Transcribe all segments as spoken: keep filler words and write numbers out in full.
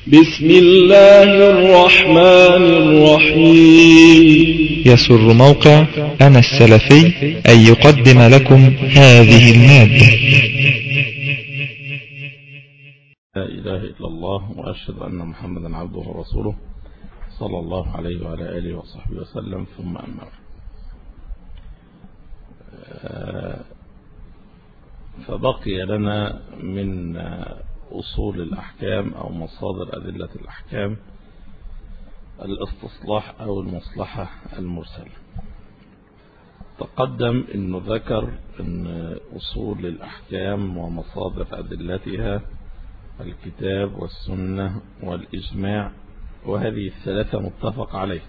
بسم الله الرحمن الرحيم. يسر موقع أنا السلفي أن يقدم لكم هذه المادة. لا إله إلا الله وأشهد أن محمدا عبده ورسوله صلى الله عليه وعلى آله وصحبه وسلم، ثم أما بعد. فبقي لنا من أصول الأحكام أو مصادر أدلة الأحكام الاستصلاح أو المصلحة المرسلة. تقدم أنه ذكر أن أصول الأحكام ومصادر أدلتها الكتاب والسنة والإجماع، وهذه الثلاثة متفق عليه،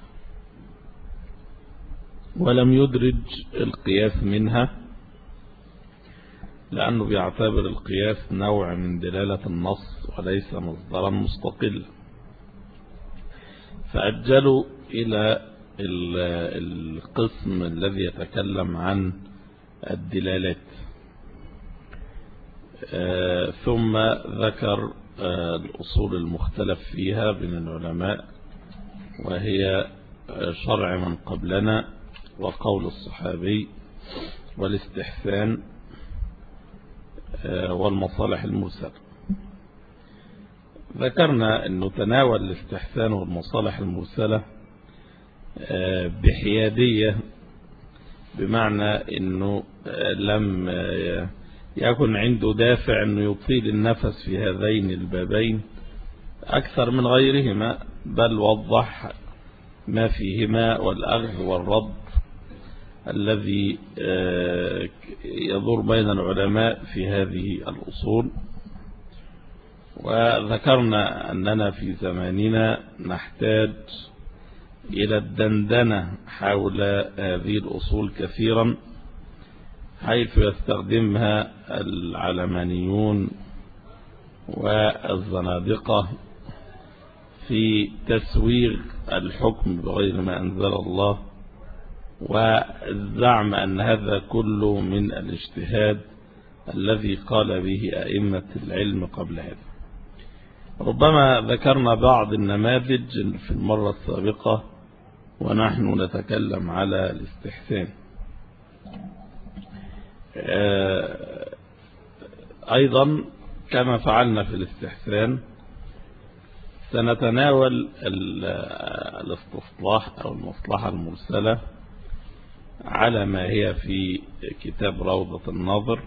ولم يدرج القياس منها لأنه بيعتبر القياس نوع من دلالة النص وليس مصدرا مستقل، فأجلوا إلى القسم الذي يتكلم عن الدلالات. ثم ذكر الأصول المختلف فيها بين العلماء، وهي شرع من قبلنا وقول الصحابي والاستحسان والمصالح المرسلة. ذكرنا أنه تناول الاستحسان والمصالح المرسلة بحيادية، بمعنى أنه لم يكن عنده دافع أنه يطيل النفس في هذين البابين أكثر من غيرهما، بل وضح ما فيهما والأخذ والرد الذي يدور بين العلماء في هذه الأصول. وذكرنا أننا في زماننا نحتاج إلى الدندنة حول هذه الأصول كثيرا، حيث يستخدمها العلمانيون والزنادقة في تسويغ الحكم بغير ما أنزل الله، والزعم أن هذا كله من الاجتهاد الذي قال به أئمة العلم قبل هذا. ربما ذكرنا بعض النماذج في المرة السابقة ونحن نتكلم على الاستحسان. أيضا كما فعلنا في الاستحسان سنتناول الاستصلاح أو المصلحة المرسلة على ما هي في كتاب روضة الناظر،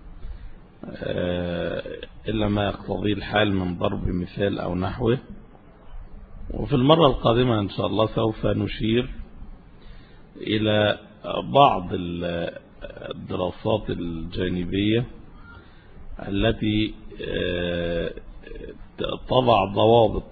إلا ما يقتضي الحال من ضرب مثال أو نحوه. وفي المرة القادمة إن شاء الله سوف نشير إلى بعض الدراسات الجانبية التي تضع ضوابط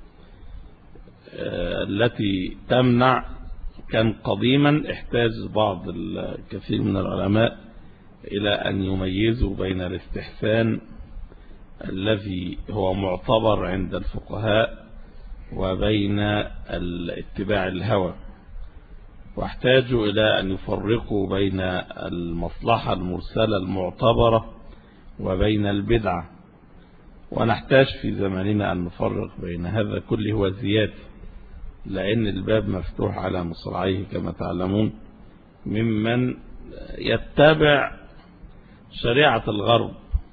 التي تمنع. كان قديما احتاج بعض الكثير من العلماء إلى أن يميزوا بين الاستحسان الذي هو معتبر عند الفقهاء وبين اتباع الهوى، واحتاجوا إلى أن يفرقوا بين المصلحة المرسلة المعتبرة وبين البدعة. ونحتاج في زماننا أن نفرق بين هذا كله وزيادة، لأن الباب مفتوح على مصراعيه كما تعلمون، ممن يتبع شريعة الغرب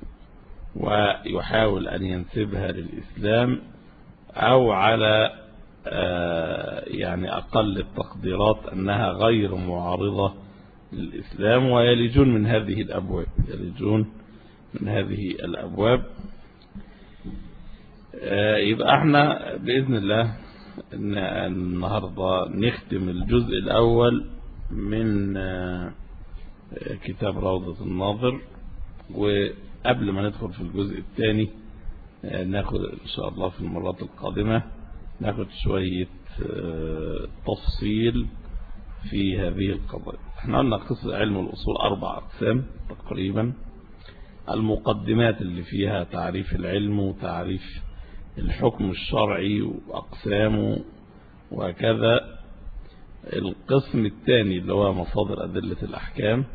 ويحاول أن ينسبها للإسلام، أو على يعني أقل التقديرات أنها غير معارضة للإسلام، ويلجون من هذه الأبواب يلجون من هذه الأبواب. يبقى احنا بإذن الله النهاردة نختم الجزء الأول من كتاب روضة الناظر، وقبل ما ندخل في الجزء الثاني ناخد إن شاء الله في المرات القادمة ناخد شوية تفصيل في هذه القضايا. احنا قلنا قصة علم الأصول أربع أقسام تقريبا: المقدمات اللي فيها تعريف العلم وتعريف الحكم الشرعي وأقسامه وكذا. القسم الثاني اللي هو مصادر أدلة الأحكام،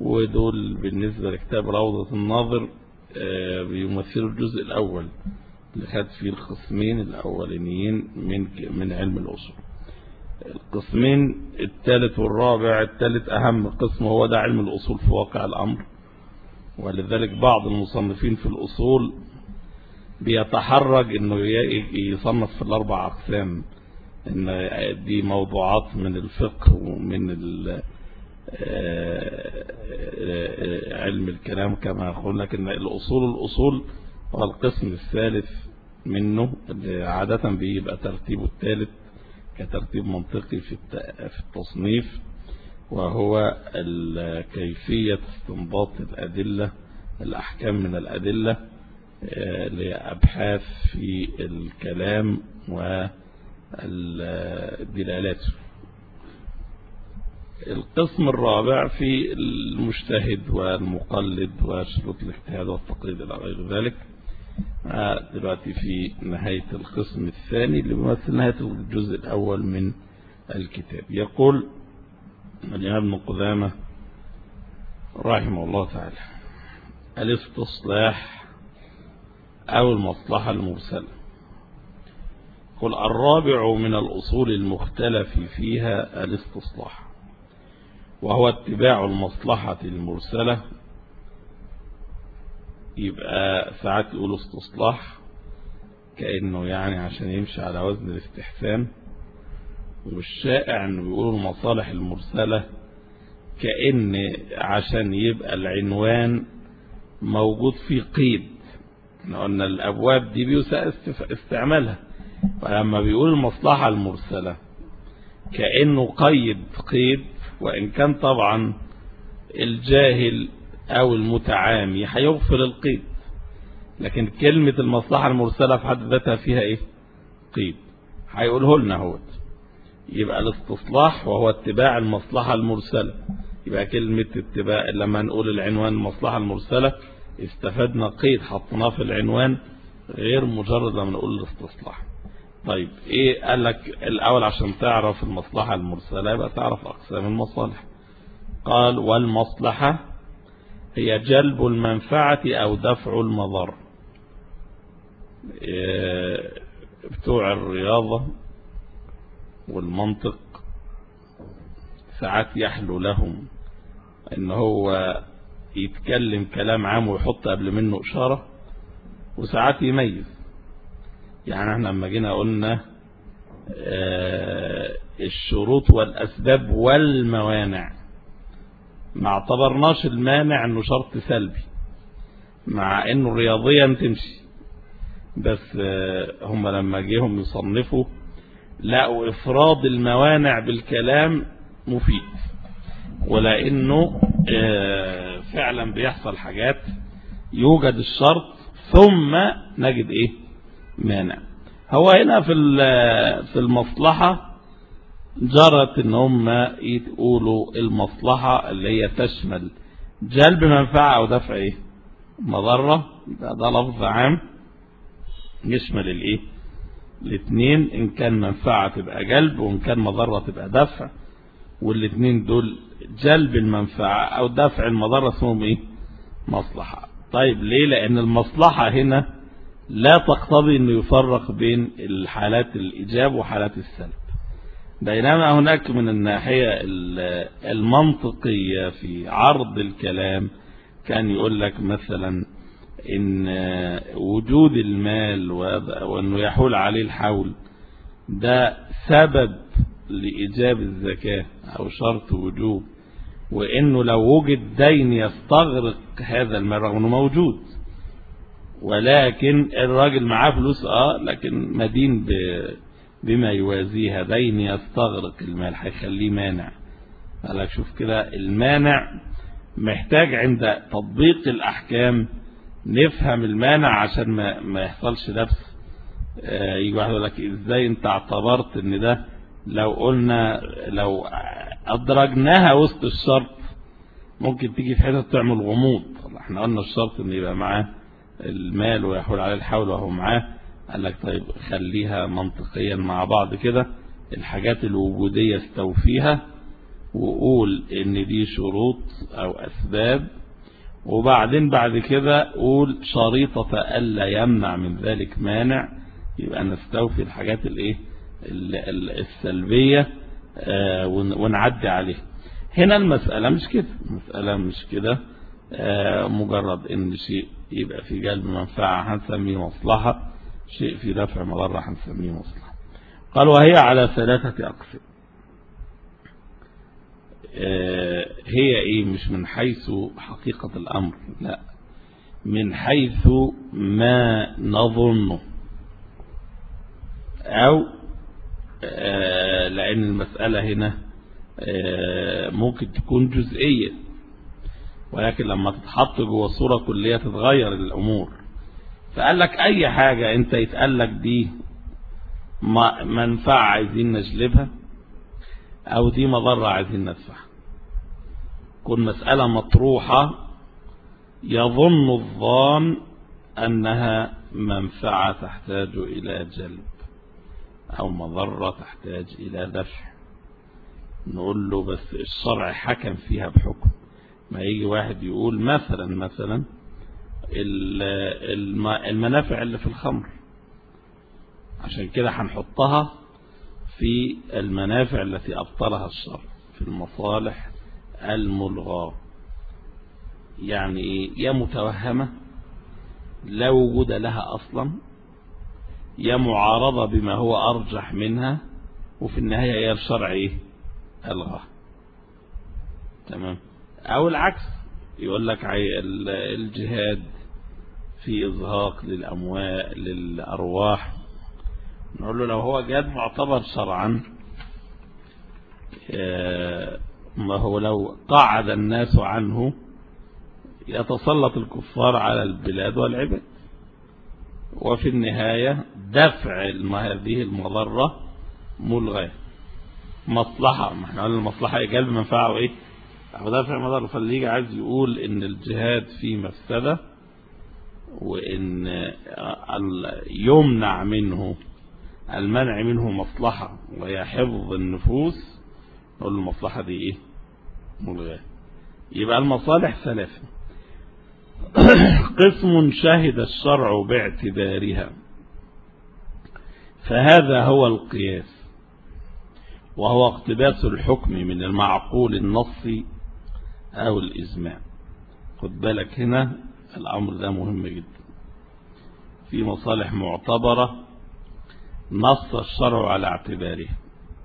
ودول بالنسبة لكتاب روضة الناظر بيمثلوا الجزء الأول اللي خد فيه القسمين الأولانيين من من علم الأصول. القسمين الثالث والرابع، الثالث أهم قسم هو ده علم الأصول في واقع الأمر، ولذلك بعض المصنفين في الأصول بيتحرج انه يصنف في الاربع اقسام، ان دي موضوعات من الفقه ومن علم الكلام كما يقول، لكن الاصول الاصول هو القسم الثالث منه اللي عادة بيبقى ترتيبه الثالث كترتيب منطقي في التصنيف، وهو كيفية استنباط الأدلة الأحكام من الأدلة لأبحاث في الكلام والدلالات. القسم الرابع في المجتهد والمقلد وشروط الاجتهاد والتقليد إلى غير ذلك. دلوقتي في نهاية القسم الثاني اللي بيمثل نهاية الجزء الأول من الكتاب. يقول الإمام ابن قدامة رحمه الله تعالى: الاستصلاح أو المصلحة المرسلة. قل الرابع من الأصول المختلف فيها الاستصلاح، وهو اتباع المصلحة المرسلة. يبقى ساعات يقولوا استصلاح كأنه يعني عشان يمشي على وزن الاستحسان، والشائع انه بيقولوا المصالح المرسلة كأن عشان يبقى العنوان موجود في قيد. قلنا الأبواب دي بيساء استعمالها، ولما بيقول المصلحة المرسلة كأنه قيد قيد، وإن كان طبعا الجاهل أو المتعامي هيغفل القيد، لكن كلمة المصلحة المرسلة في حد ذاتها فيها إيه؟ قيد، هيقوله لنا هو. يبقى الاستصلاح وهو اتباع المصلحة المرسلة. يبقى كلمة اتباع لما نقول العنوان المصلحة المرسلة استفدنا قيد حطناه في العنوان، غير مجرد لما نقول الاستصلاح. طيب ايه؟ قال لك الاول عشان تعرف المصلحة المرسلة يبقى تعرف اقسام المصالح. قال: والمصلحة هي جلب المنفعة او دفع المضر. إيه بتوع الرياضة والمنطق ساعات يحلو لهم ان هو يتكلم كلام عام ويحط قبل منه اشارة، وساعات يميز. يعني احنا لما جينا قلنا اه الشروط والاسباب والموانع، ما اعتبرناش المانع انه شرط سلبي، مع انه رياضيا تمشي، بس اه هم لما جيهم يصنفوا لقوا افراد الموانع بالكلام مفيد، ولانه اه فعلا بيحصل حاجات يوجد الشرط ثم نجد ايه؟ مانع. هو هنا في في المصلحة جرت ان هم يقولوا المصلحة اللي هي تشمل جلب منفعة او دفع ايه؟ مضرة. يبقى ده لفظ عام يشمل الايه؟ الاثنين، ان كان منفعة تبقى جلب وان كان مضرة تبقى دفع، والاثنين دول جلب المنفعة او دفع المضرة اسمهم ايه؟ مصلحة. طيب ليه؟ لان المصلحة هنا لا تقتضي انه يفرق بين الحالات الايجاب وحالات السلب، بينما هناك من الناحية المنطقية في عرض الكلام كان يقول لك مثلا ان وجود المال وانه يحول عليه الحول ده سبب لإيجاب الزكاة او شرط وجوب، وانه لو وجد دين يستغرق هذا المال رغم انه موجود، ولكن الراجل معاه فلوس اه لكن مدين بما يوازيها، دين يستغرق المال هيخليه مانع. قالك شوف كده، المانع محتاج عند تطبيق الأحكام نفهم المانع عشان ما, ما يحصلش لبس. آه يجي واحد يقول لك ازاي انت اعتبرت ان ده لو قلنا لو ادرجناها وسط الشرط ممكن تيجي في حته تعمل غموض. احنا قلنا الشرط ان يبقى معاه المال ويحول عليه الحول وهو معاه. قال لك طيب خليها منطقيا مع بعض كده، الحاجات الوجودية استوفيها وقول ان دي شروط او اسباب، وبعدين بعد كده قول شريطة ألا يمنع من ذلك مانع، يبقى نستوفي الحاجات الايه السلبية آه ونعدي عليه. هنا المسألة مش كده، المسألة مش كده آه مجرد ان شيء يبقى في جلب منفعة هنسميه مصلحة، شيء في دفع مضرة هنسميه مصلحة. قال وهي على ثلاثة أقسام. آه هي ايه؟ مش من حيث حقيقة الأمر، لا، من حيث ما نظنه، أو آه لأن المسألة هنا آه ممكن تكون جزئية، ولكن لما تتحط جوه صورة كلية تتغير الأمور. فقال لك أي حاجة أنت يتقال لك دي منفعة عايزين نجلبها، أو دي مضرة عايزين ندفعها، كل مسألة مطروحة يظن الظان أنها منفعة تحتاج إلى جلب أو مضرة تحتاج إلى دفع، نقول له بس الشرع حكم فيها بحكم. ما يجي واحد يقول مثلا مثلا المنافع اللي في الخمر، عشان كده هنحطها في المنافع التي أبطلها الشرع، في المصالح الملغاة. يعني إيه؟ يا متوهمة لا وجود لها أصلا، يا معارضة بما هو أرجح منها، وفي النهاية يا الشرع إيه؟ ألغاها. تمام. أو العكس، يقول لك الجهاد في إزهاق للأموال للأرواح، نقول له لو هو جهاد معتبر شرعا، ما هو لو قعد الناس عنه يتسلط الكفار على البلاد والعباد، وفي النهاية دفع هذه المضرة ملغاة. مصلحة، ما احنا قلنا المصلحة جلب منفعة وايه او دفع مضرة. فاللي يجي عايز يقول ان الجهاد فيه مفسدة وان يمنع منه، المنع منه مصلحة وهي حفظ النفوس، نقول المصلحة دي ايه؟ ملغاة. يبقى المصالح ثلاثة: قسم شهد الشرع باعتبارها، فهذا هو القياس، وهو اقتباس الحكم من المعقول النصي أو الإجماع. خد بالك هنا الأمر ده مهم جدا. في مصالح معتبرة نص الشرع على اعتبارها،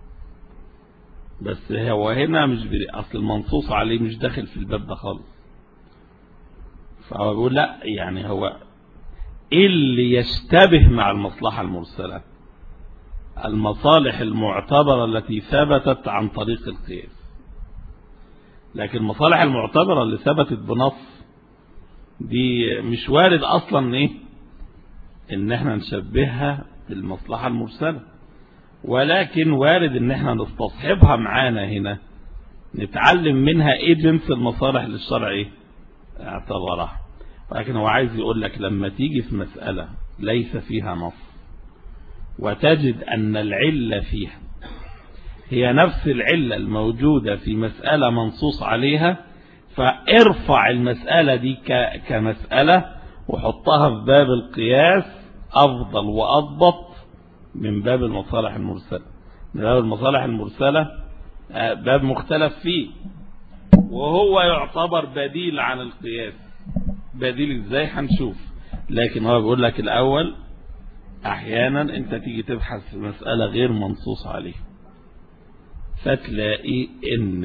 بس هو هنا مش بري... أصل المنصوص عليه مش داخل في الباب ده خالص. فهو بيقول لا، يعني هو إيه اللي يشتبه مع المصلحة المرسلة؟ المصالح المعتبرة التي ثبتت عن طريق القياس. لكن المصالح المعتبرة اللي ثبتت بنص دي مش وارد أصلا إيه إن احنا نشبهها بالمصلحة المرسلة، ولكن وارد إن احنا نستصحبها معانا هنا، نتعلم منها إيه جنس المصالح للشرع إيه اعتبرها. ولكن هو عايز يقول لك لما تيجي في مسألة ليس فيها نص وتجد أن العلة فيها هي نفس العلة الموجودة في مسألة منصوص عليها، فارفع المسألة دي كمسألة وحطها في باب القياس أفضل وأضبط من باب المصالح المرسلة. من باب المصالح المرسلة باب مختلف فيه، وهو يعتبر بديل عن القياس. بديل ازاي هنشوف، لكن هو بيقول لك الأول أحيانا أنت تيجي تبحث في مسألة غير منصوص عليها، فتلاقي ان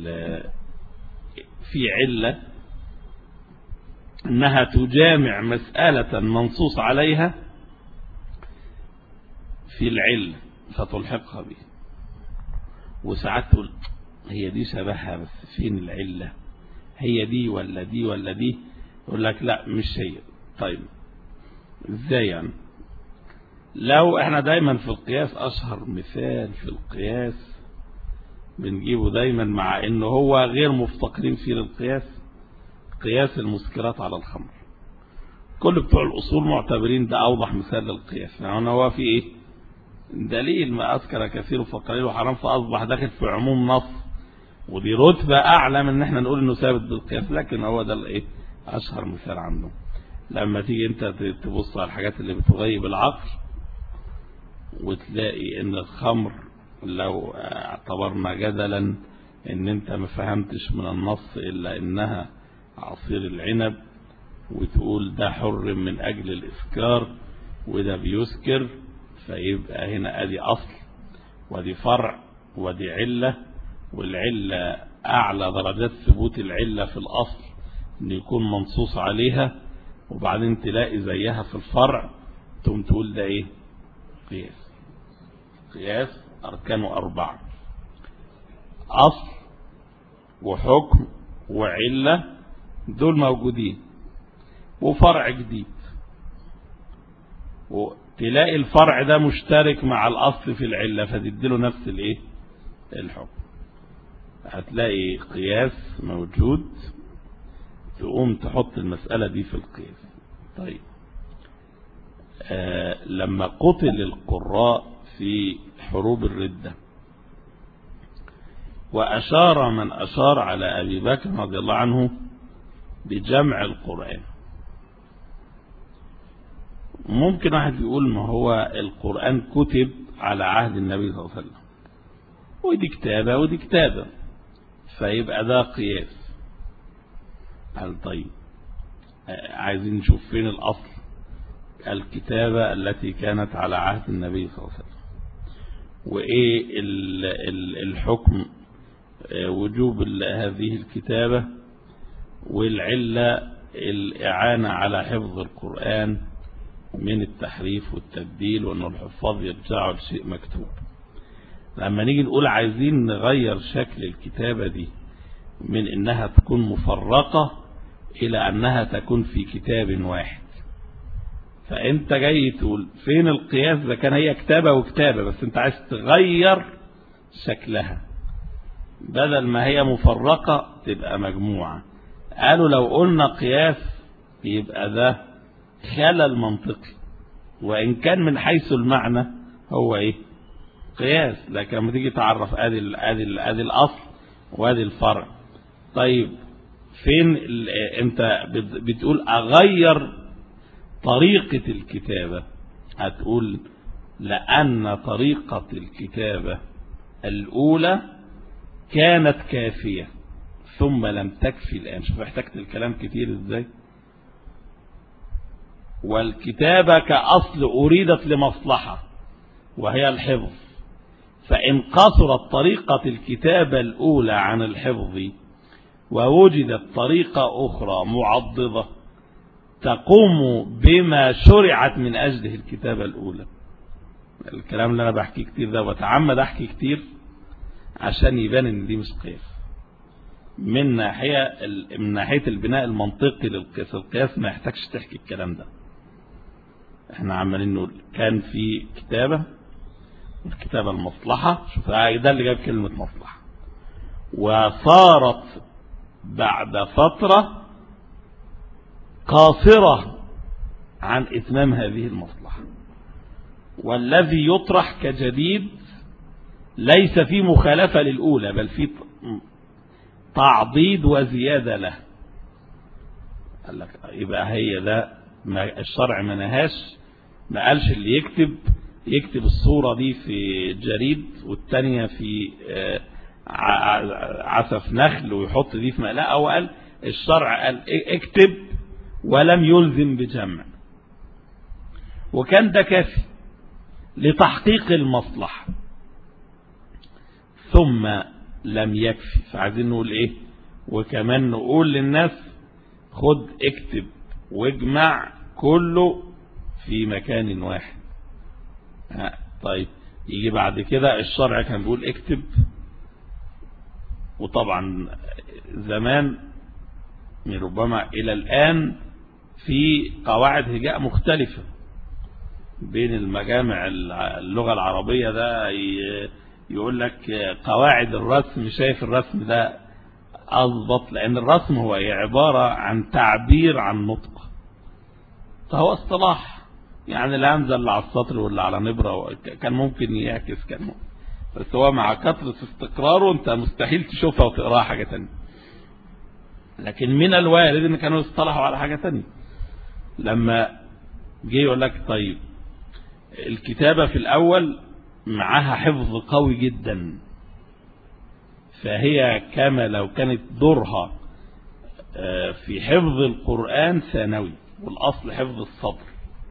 في علة انها تجامع مسألة منصوص عليها في العلة فتلحقها به، وساعات تقول هي دي شبهها بس فين العلة؟ هي دي ولا دي ولا دي؟ يقول لك لا مش هي. طيب ازاي يعني؟ لو احنا دايما في القياس، اشهر مثال في القياس بنجيبه دايما مع انه هو غير مفتقرين فيه للقياس، قياس المسكرات على الخمر. كل بتوع الاصول معتبرين ده اوضح مثال للقياس، يعني هو في ايه؟ دليل ما اسكر كثير فقليل وحرام، فاصبح داخل في عموم نص، ودي رتبة اعلى من ان احنا نقول انه ثابت بالقياس، لكن هو ده الايه أشهر مثال عندهم. لما تيجي أنت تبص على الحاجات اللي بتغيب العقل وتلاقي إن الخمر لو اعتبرنا جدلا إن أنت ما فهمتش من النص إلا إنها عصير العنب، وتقول ده حر من أجل الإسكار وده بيسكر، فيبقى هنا أدي أصل ودي فرع ودي علة، والعلة أعلى درجات ثبوت العلة في الأصل إن يكون منصوص عليها، وبعدين تلاقي زيها في الفرع تقوم تقول ده إيه؟ قياس. قياس أركانه أربعة: أصل وحكم وعلة، دول موجودين، وفرع جديد، وتلاقي الفرع ده مشترك مع الأصل في العلة فتديله نفس الإيه؟ الحكم. هتلاقي قياس موجود، تقوم تحط المسألة دي في القياس. طيب آه لما قتل القراء في حروب الردة وأشار من أشار على أبي بكر رضي الله عنه بجمع القرآن، ممكن واحد يقول ما هو القرآن كتب على عهد النبي صلى الله عليه وسلم، ودي كتابة ودي كتابة، فيبقى ده قياس. قال طيب عايزين نشوف فين الأصل، الكتابة التي كانت على عهد النبي صلى الله عليه وسلم، وإيه الحكم وجوب هذه الكتابة، والعلة الإعانة على حفظ القرآن من التحريف والتبديل، وأنه الحفاظ يرجعوا لشيء مكتوب. لما نيجي نقول عايزين نغير شكل الكتابة دي من إنها تكون مفرقة إلى أنها تكون في كتاب واحد، فأنت جاي تقول فين القياس؟ ده كان هي كتابة وكتابة، بس أنت عايز تغير شكلها، بدل ما هي مفرقة تبقى مجموعة. قالوا لو قلنا قياس يبقى ده خلل منطقي، وإن كان من حيث المعنى هو إيه؟ قياس، لكن لما تيجي تعرف ادي ادي ادي الاصل وادي الفرع. طيب فين انت بتقول اغير طريقة الكتابة؟ هتقول لأن طريقة الكتابة الأولى كانت كافية ثم لم تكفي الآن. شوف احتجت الكلام كتير ازاي. والكتابة كأصل أريدت لمصلحة وهي الحفظ، فإن قصرت طريقة الكتابة الأولى عن الحفظ ووجدت طريقة أخرى معضدة تقوم بما شرعت من أجله الكتابة الأولى. الكلام اللي أنا بحكي كتير ده وتعمد أحكي كتير عشان يبان إن دي مش قياس. من ناحية من ناحية البناء المنطقي للقياس، القياس ما يحتاجش تحكي الكلام ده. احنا عمالين نقول كان في كتابة، الكتابة المصلحة، شوف ده اللي جاب كلمة مصلحة، وصارت بعد فترة قاصرة عن إتمام هذه المصلحة، والذي يطرح كجديد ليس في مخالفة للأولى بل في تعضيد وزيادة له. قال لك يبقى هي ده الشرع ما نهاش، ما قالش اللي يكتب يكتب الصورة دي في جريد والتانية في عسف نخل ويحط دي في مقلاة، أو قال الشرع قال اكتب ولم يلزم بجمع، وكان ده كافي لتحقيق المصلحة. ثم لم يكفي، فعايزين نقول ايه؟ وكمان نقول للناس خد اكتب واجمع كله في مكان واحد. طيب يجي بعد كده الشرع كان بيقول اكتب، وطبعا زمان من ربما الى الان في قواعد هجاء مختلفة بين المجامع اللغة العربية، ده يقول لك قواعد الرسم، شايف الرسم ده أضبط، لأن الرسم هو عبارة عن تعبير عن نطق، فهو اصطلاح، يعني الهمزة اللي على السطر واللي على نبرة كان ممكن يعكس، كان ممكن، بس هو مع كثرة استقراره انت مستحيل تشوفها وتقراها حاجة تانية. لكن من الوارد ان كانوا يصطلحوا على حاجة تانية. لما جه يقول لك طيب الكتابة في الأول معها حفظ قوي جدا، فهي كما لو كانت دورها في حفظ القرآن ثانوي، والأصل حفظ الصدر،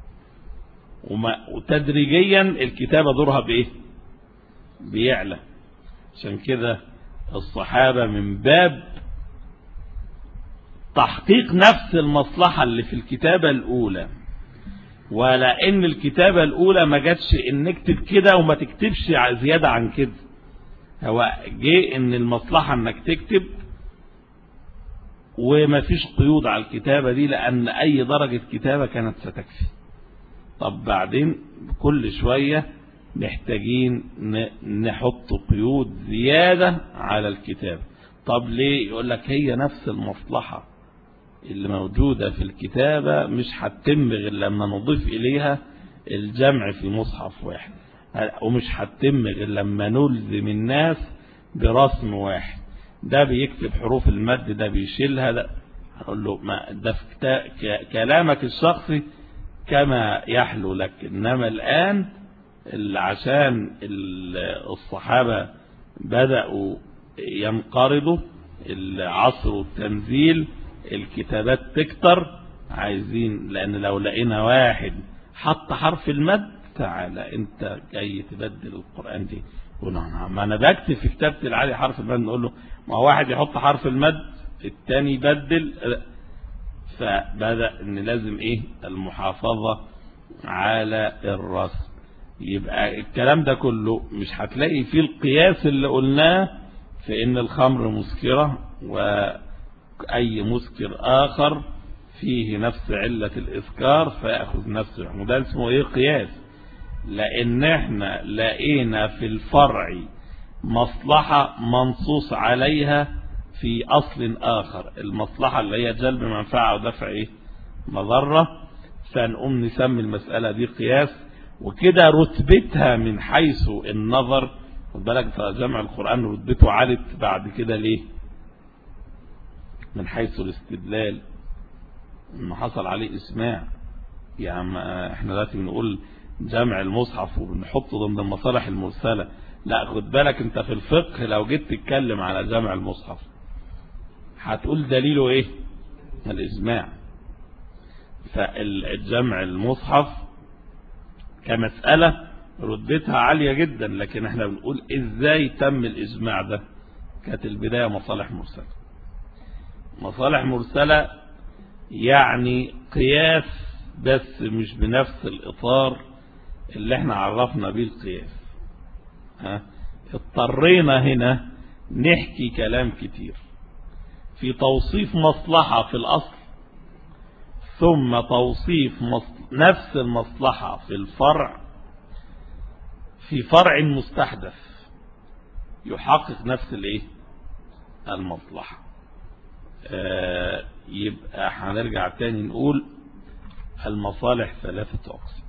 وتدريجيا الكتابة دورها بإيه؟ بيعلى. عشان كده الصحابة من باب تحقيق نفس المصلحة اللي في الكتابة الأولى، ولأن الكتابة الأولى ما جاتش إن نكتب كده وما تكتبش زيادة عن كده، هو جه إن المصلحة إنك تكتب وما فيش قيود على الكتابة دي، لأن أي درجة كتابة كانت ستكفي. طب بعدين كل شوية محتاجين نحط قيود زيادة على الكتاب. طب ليه؟ يقول لك هي نفس المصلحة اللي موجودة في الكتابة مش هتتم غير لما نضيف إليها الجمع في مصحف واحد، ومش هتتم غير لما نلزم الناس برسم واحد، ده بيكتب حروف المد، ده بيشيلها، ده هقول له ما ده في كلامك الشخصي كما يحلو لك. إنما الآن عشان الصحابة بدأوا ينقرضوا، العصر التنزيل، الكتابات تكتر، عايزين، لأن لو لقينا واحد حط حرف المد تعالى انت جاي تبدل القرآن دي، ما انا بكتب في كتابة العالي حرف المد، نقول له ما هو واحد يحط حرف المد التاني يبدل. فبدأ ان لازم ايه؟ المحافظة على الرسم. يبقى الكلام ده كله مش هتلاقي فيه القياس اللي قلناه في ان الخمر مسكرة وأي مسكر آخر فيه نفس علة الإسكار فيأخذ نفس الحكم. ده اسمه ايه؟ قياس. لأن احنا لقينا في الفرع مصلحة منصوص عليها في أصل آخر، المصلحة اللي هي جلب منفعة ودفع ايه؟ مضرة، فنقوم نسمي المسألة دي قياس، وكده رتبتها من حيث النظر. خد بالك جمع القرآن رتبته عالت بعد كده ليه؟ من حيث الاستدلال، انه حصل عليه اسماع. يعني احنا دلوقتي بنقول جمع المصحف وبنحطه ضمن المصالح المرسلة، لا خد بالك انت في الفقه لو جيت تتكلم على جمع المصحف هتقول دليله ايه؟ الاجماع. فالجمع المصحف كمسألة ردتها عالية جدا، لكن احنا بنقول ازاي تم الاجماع ده؟ كانت البداية مصالح مرسلة. مصالح مرسلة يعني قياس، بس مش بنفس الإطار اللي احنا عرفنا بيه القياس. ها؟ اضطرينا هنا نحكي كلام كتير في توصيف مصلحة في الأصل، ثم توصيف نفس المصلحة في الفرع في فرع مستحدث يحقق نفس الايه؟ المصلحة. آه يبقى هنرجع تاني نقول المصالح ثلاثة أقسام.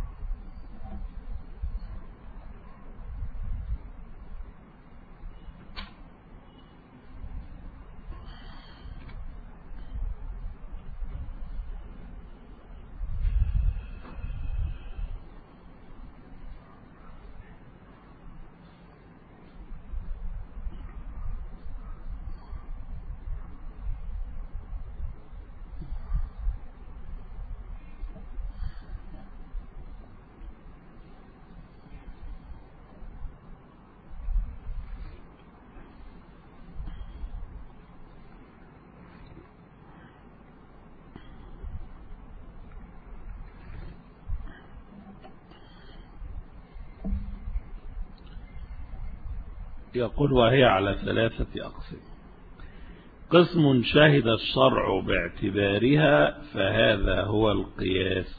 يقول وهي على ثلاثة أقسام. قسم شهد الشرع باعتبارها فهذا هو القياس،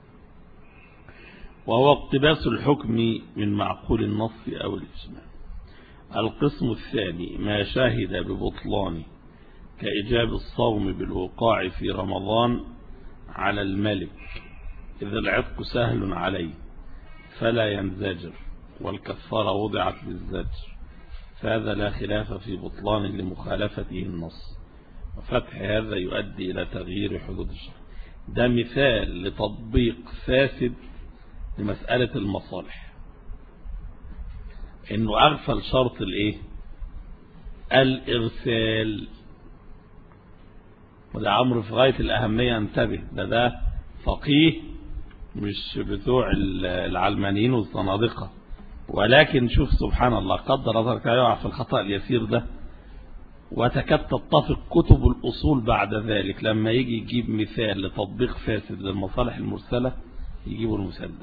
وهو اقتباس الحكم من معقول النص أو الإجماع. القسم الثاني ما شهد ببطلانه كإجاب الصوم بالوقاع في رمضان على الملك إذ العتق سهل عليه فلا ينزجر، والكفارة وضعت بالزجر، فهذا لا خلاف في بطلان لمخالفته النص. وفتح هذا يؤدي إلى تغيير حدود الشرع. ده مثال لتطبيق فاسد لمسألة المصالح، إنه أغفل شرط الإيه؟ الإرسال. وده أمر في غاية الأهمية، انتبه. ده ده فقيه مش بتوع العلمانيين والصنادقة، ولكن شوف سبحان الله، قدر الله يقع في الخطأ اليسير ده، وتكاد تتفق كتب الأصول بعد ذلك لما يجي يجيب مثال لتطبيق فاسد للمصالح المرسلة يجيبوا المثال ده.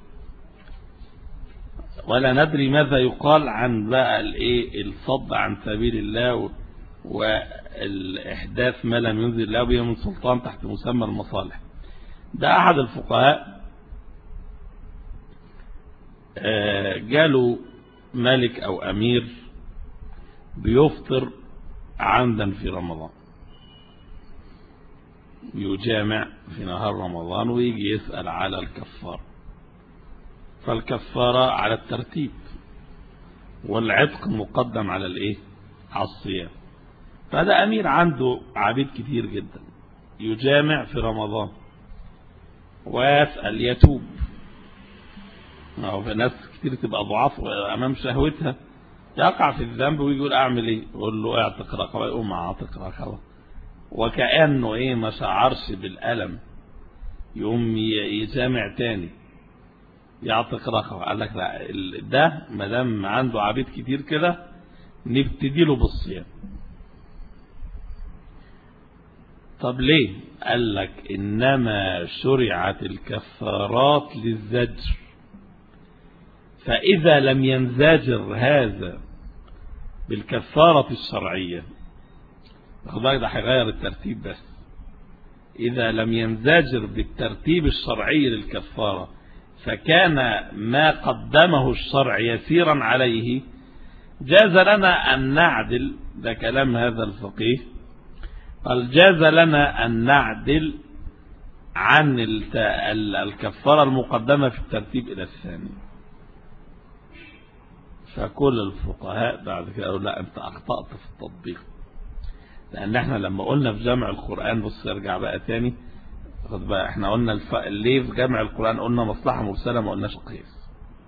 ولا ندري ماذا يقال عن بقى الايه الصد عن سبيل الله والإحداث ما لم ينزل الله به من سلطان تحت مسمى المصالح. ده أحد الفقهاء جاله ملك أو أمير بيفطر عمدا في رمضان، يجامع في نهار رمضان، ويجي يسأل على الكفارة. فالكفارة على الترتيب، والعتق مقدم على الايه؟ على الصيام. فهذا أمير عنده عبيد كتير جدا، يجامع في رمضان ويسأل يتوب. في ناس كتير تبقى ضعاف أمام شهوتها، يقع في الذنب ويقول أعمل إيه؟ يقول له اعتق رقبة، يقوم اعتق رقبة، وكأنه إيه ما شعرش بالألم، يقوم يجامع تاني يعتق رقبة. قال لك لا، ده ما دام عنده عبيد كتير كده نبتدي له بالصيام. طب ليه؟ قال لك إنما شرعت الكفارات للزجر، فإذا لم ينزجر هذا بالكفارة الشرعية، خد بالك ده هيغير الترتيب، بس إذا لم ينزجر بالترتيب الشرعي للكفارة فكان ما قدمه الشرع يسيرا عليه، جاز لنا أن نعدل. ده كلام هذا الفقيه، قال جاز لنا أن نعدل عن الكفارة المقدمة في الترتيب إلى الثاني. فكل الفقهاء بعد كده قالوا لا، أنت أخطأت في التطبيق، لأن احنا لما قلنا في جمع القرآن، بص ارجع بقى تاني، خد بقى، احنا قلنا الف... ليه في جمع القرآن قلنا مصلحة مرسلة ما قلناش قياس؟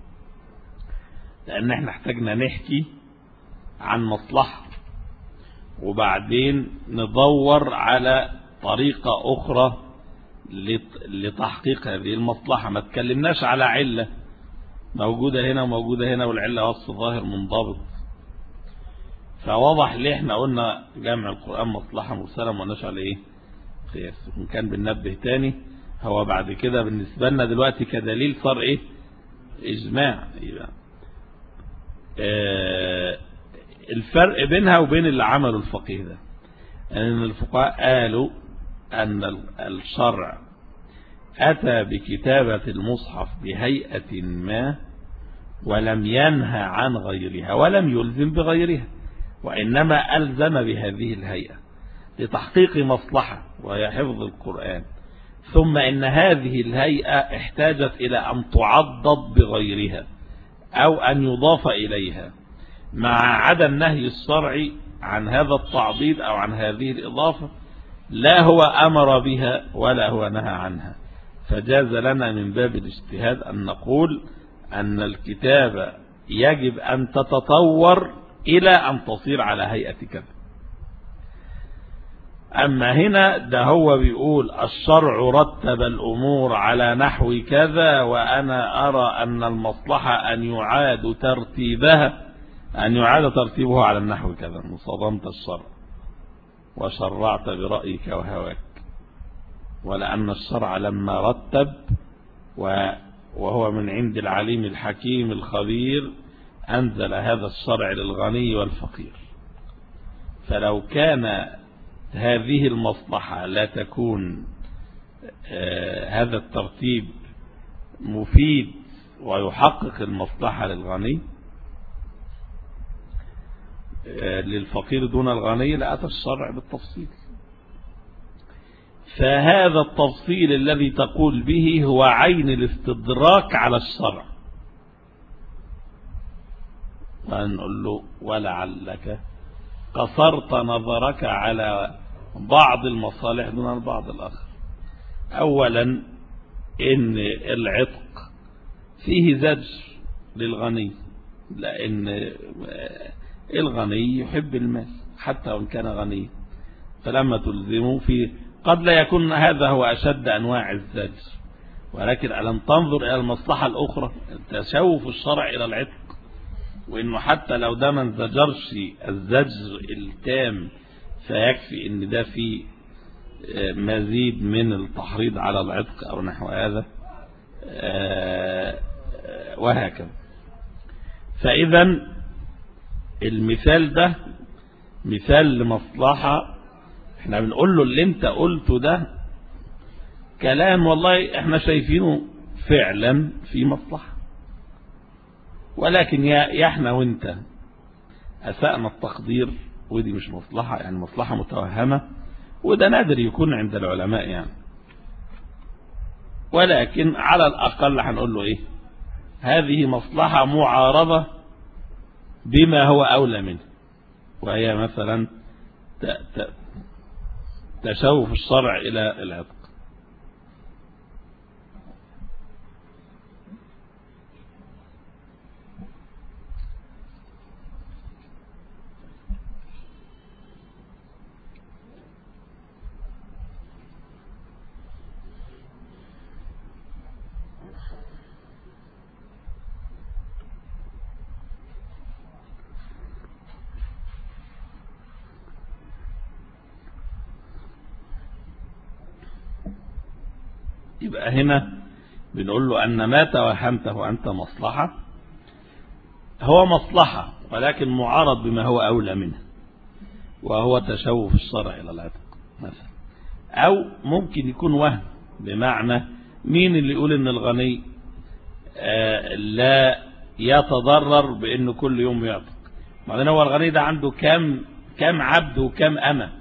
لأن احنا احتاجنا نحكي عن مصلحة وبعدين ندور على طريقة أخرى لتحقيق هذه المصلحة. ما تكلمناش على علة موجودة هنا وموجودة هنا والعلة وصف ظاهر منضبط. فواضح ليه احنا قلنا جمع القرآن مصلحة مرسلة ما قلناش على ايه؟ قياس. وإن كان بننبه تاني، هو بعد كده بالنسبة لنا دلوقتي كدليل صار ايه؟ إجماع. يبقى اه الفرق بينها وبين اللي عمله الفقيه ده، أن الفقهاء قالوا أن الشرع أتى بكتابة المصحف بهيئة ما ولم ينهى عن غيرها ولم يلزم بغيرها، وإنما ألزم بهذه الهيئة لتحقيق مصلحة وهي حفظ القرآن، ثم إن هذه الهيئة احتاجت إلى أن تعضد بغيرها أو أن يضاف إليها، مع عدم نهي الشرعي عن هذا التعضيد أو عن هذه الإضافة، لا هو أمر بها ولا هو نهى عنها. فجاز لنا من باب الاجتهاد أن نقول أن الكتابة يجب أن تتطور إلى أن تصير على هيئة كذا. أما هنا ده هو بيقول الشرع رتب الأمور على نحو كذا، وأنا أرى أن المصلحة أن يعاد ترتيبها أن يعاد ترتيبه على النحو كذا. صدمت الشرع وشرعت برأيك وهواك، ولأن الشرع لما رتب وهو من عند العليم الحكيم الخبير أنزل هذا الشرع للغني والفقير. فلو كان هذه المصلحة لا تكون آه هذا الترتيب مفيد ويحقق المصلحة للغني آه للفقير دون الغني لأتى الشرع بالتفصيل. فهذا التفصيل الذي تقول به هو عين الاستدراك على الشرع. ونقول له ولعلك قصرت نظرك على بعض المصالح دون البعض الآخر. أولا إن العتق فيه زجر للغني، لأن الغني يحب المال حتى وإن كان غني، فلما تلزمه فيه قد لا يكون هذا هو أشد أنواع الزجر، ولكن ألم تنظر إلى المصلحة الأخرى، تشوف الشرع إلى العتق، وإنه حتى لو ده من زجرش الزجر التام فيكفي إن ده فيه مزيد من التحريض على العتق أو نحو هذا وهكذا. فإذا المثال ده مثال لمصلحة، احنا بنقول له اللي انت قلته ده كلام والله احنا شايفينه فعلا في مصلحة، ولكن يا احنا وانت أسأنا التقدير، ودي مش مصلحة، يعني مصلحة متوهمة، وده نادر يكون عند العلماء يعني، ولكن على الأقل هنقول له ايه، هذه مصلحة معارضة بما هو أولى منه، وهي مثلا تشوف الشرع إلى العتق. يبقى هنا بنقول له أن ما توهمته أنت مصلحة هو مصلحة، ولكن معارض بما هو أولى منه، وهو تشوف الشرع إلى العتق مثلا. أو ممكن يكون وهم، بمعنى مين اللي يقول أن الغني آه لا يتضرر بأنه كل يوم يعتق؟ بعدين هو الغني ده عنده كم كم عبد وكم أمة،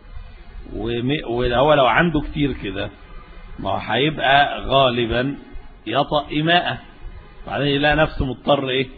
وهو لو عنده كتير كده ما هو هيبقى غالبا يطأ إماءه، بعدين يلاقي نفسه مضطر ايه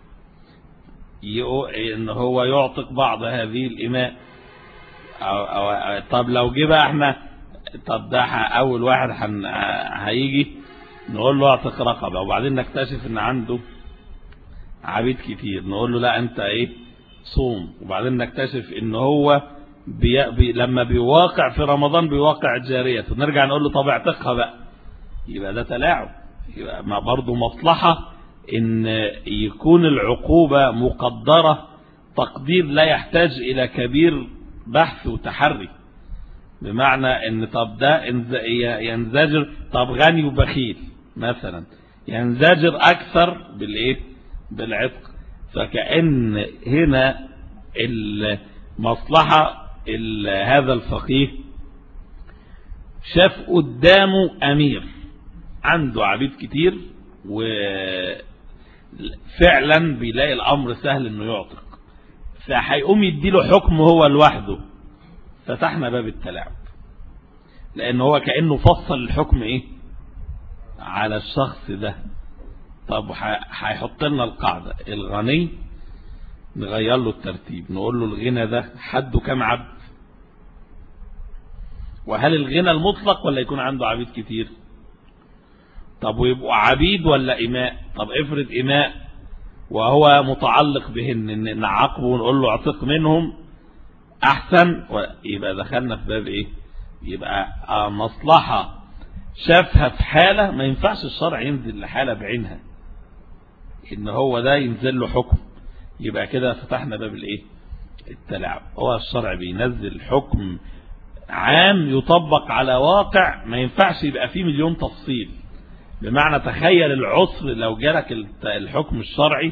ان هو يعتق بعض هذه الإماء. أو أو طب لو جه بقى احنا، طب ده اول واحد حن هيجي نقول له اعتق رقبة، وبعدين نكتشف ان عنده عبيد كتير، نقول له لا انت ايه صوم، وبعدين نكتشف ان هو بي بي لما بيواقع في رمضان بيواقع جارية، ونرجع نقول له طب اعتقها بقى، يبقى ده تلاعب. يبقى ما برضه مصلحة ان يكون العقوبة مقدرة تقدير لا يحتاج الى كبير بحث وتحري، بمعنى ان طب ده ينزجر، طب غني وبخيل مثلا ينزجر اكثر بالايه بالعتق. فكأن هنا المصلحة هذا الفقيه شاف قدامه أمير عنده عبيد كتير، وفعلا بيلاقي الأمر سهل انه يعتق، فهيقوم يديله حكم هو لوحده، فتحنا باب التلاعب، لأنه هو كأنه فصل الحكم ايه على الشخص ده. طب هيحط لنا القاعدة، الغني نغير له الترتيب، نقول له الغنى ده حده كم عبد، وهل الغنى المطلق ولا يكون عنده عبيد كتير؟ طب ويبقوا عبيد ولا إماء؟ طب افرض إماء وهو متعلق بهن، نعاقبه ونقول له اعتق منهم أحسن، يبقى دخلنا في باب إيه؟ يبقى مصلحة شافها في حالة ما ينفعش الشرع ينزل لحالة بعينها إن هو ده ينزل له حكم، يبقى كده فتحنا باب الإيه؟ التلاعب. هو الشرع بينزل حكم عام يطبق على واقع ما ينفعش يبقى فيه مليون تفصيل، بمعنى تخيل العسر لو جالك الحكم الشرعي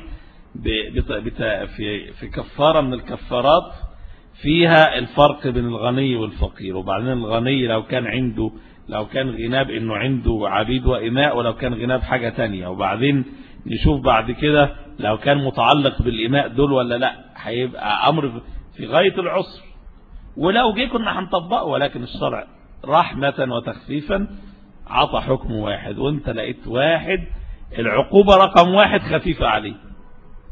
في في كفارة من الكفارات فيها الفرق بين الغني والفقير، وبعدين الغني لو كان عنده لو كان غناب انه عنده عبيد وإماء، ولو كان غناب حاجة تانية، وبعدين نشوف بعد كده لو كان متعلق بالإماء دول ولا لا، هيبقى أمر في غاية العسر. ولو جه كنا هنطبقه، ولكن الشرع رحمة وتخفيفا عطى حكم واحد، وانت لقيت واحد العقوبة رقم واحد خفيفة عليه،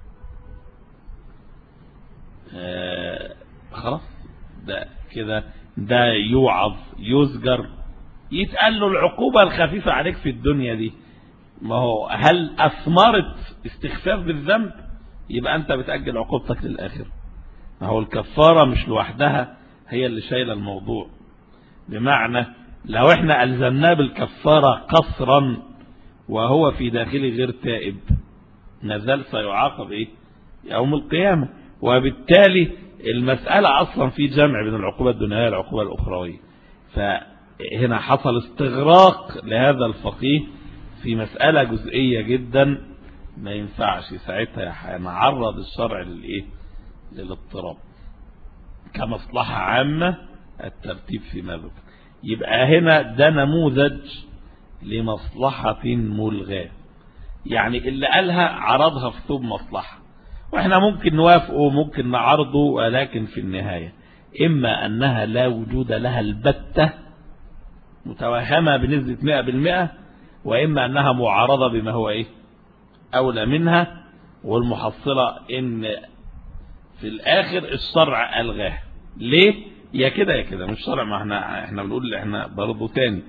آه خلاص ده كده ده يوعظ يزجر، يتقال له العقوبة الخفيفة عليك في الدنيا دي، ما هو هل أثمرت استخفاف بالذنب؟ يبقى أنت بتأجل عقوبتك للآخر. ما هو الكفارة مش لوحدها هي اللي شايلة الموضوع، بمعنى لو احنا ألزمناه بالكفارة قصرا وهو في داخله غير تائب نزل سيعاقب ايه يوم القيامة، وبالتالي المسألة أصلا في جمع بين العقوبة الدنيوية والعقوبة الأخروية. فهنا حصل استغراق لهذا الفقيه في مسألة جزئية جدا ما ينفعش ساعتها نعرض الشرع للإيه للاضطراب كمصلحة عامة الترتيب فيما ذكر. يبقى هنا ده نموذج لمصلحة ملغاة، يعني اللي قالها عرضها في ثوب مصلحة، واحنا ممكن نوافقه وممكن نعرضه، ولكن في النهاية إما أنها لا وجود لها البتة متوهمة بنسبة مئة بالمئة، وإما أنها معارضة بما هو إيه أولى منها، والمحصلة إن في الآخر الشرع ألغاه. ليه؟ يا كده يا كده مش شرع، ما احنا احنا بنقول احنا برضه تاني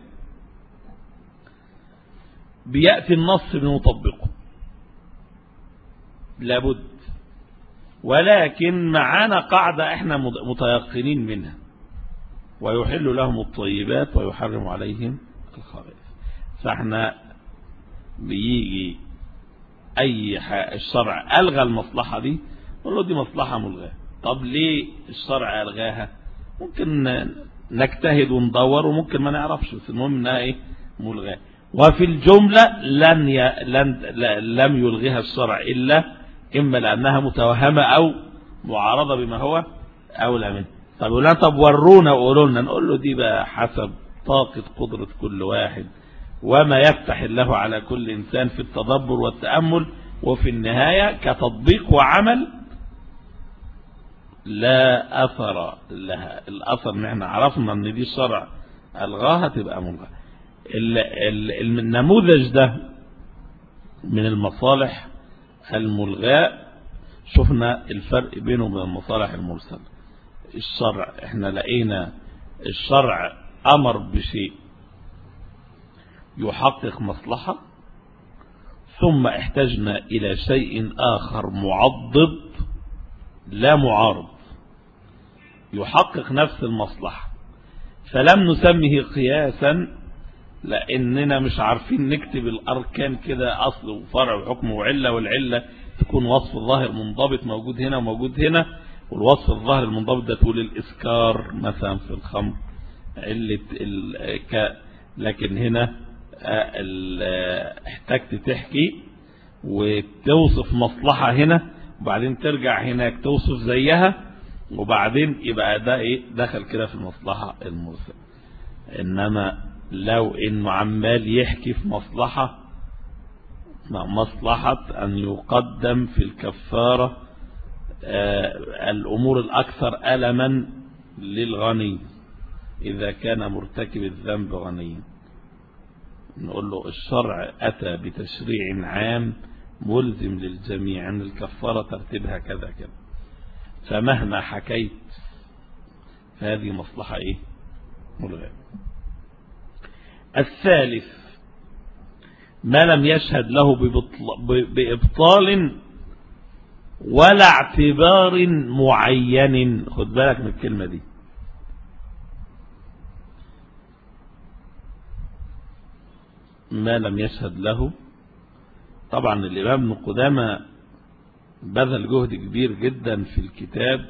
بيأتي النص بنطبقه لابد، ولكن معانا قاعدة احنا متيقنين منها، ويحل لهم الطيبات ويحرم عليهم الخبائث. فاحنا بيجي اي الشرع الغى المصلحة دي نقول له دي مصلحة ملغاة. طب ليه الشرع الغاها؟ ممكن نجتهد وندور وممكن ما نعرفش، بس المهم انها ايه ملغاة. وفي الجملة لن ي... لن لم يلغيها الشرع إلا إما لأنها متوهمة أو معارضة بما هو أولى منه. طب ولا طب ورونا وقولوا لنا، نقول له دي بقى حسب طاقة قدرة كل واحد وما يفتح الله على كل إنسان في التدبر والتأمل، وفي النهاية كتطبيق وعمل لا أثر لها. الأثر ان احنا عرفنا ان دي الشرع ألغاها تبقى ملغى. النموذج ده من المصالح الملغاة شفنا الفرق بينه وبين المصالح المرسلة. الشرع احنا لقينا الشرع أمر بشيء يحقق مصلحة، ثم احتجنا إلى شيء آخر معضد لا معارض يحقق نفس المصلحة، فلم نسميه قياسا لأننا مش عارفين نكتب الأركان كده أصل وفرع وحكم وعلة، والعلة تكون وصف الظاهر منضبط موجود هنا وموجود هنا، والوصف الظاهر المنضبط ده تقول الإسكار مثلا في الخمر علة ك... لكن هنا احتجت تحكي وتوصف مصلحة هنا وبعدين ترجع هناك توصف زيها، وبعدين يبقى ده ايه دخل كده في المصلحة المرسلة. انما لو انه عمال يحكي في مصلحة مصلحة ان يقدم في الكفارة آه الامور الاكثر ألما للغني اذا كان مرتكب الذنب غنيا، نقول له الشرع اتى بتشريع عام ملزم للجميع ان الكفارة ترتيبها كذا كذا، فمهما حكيت فهذه مصلحة ايه ملغاة. الثالث ما لم يشهد له بإبطال ولا اعتبار معين. خد بالك من الكلمة دي، ما لم يشهد له. طبعا الإمام ابن قدامة بذل جهد كبير جدا في الكتاب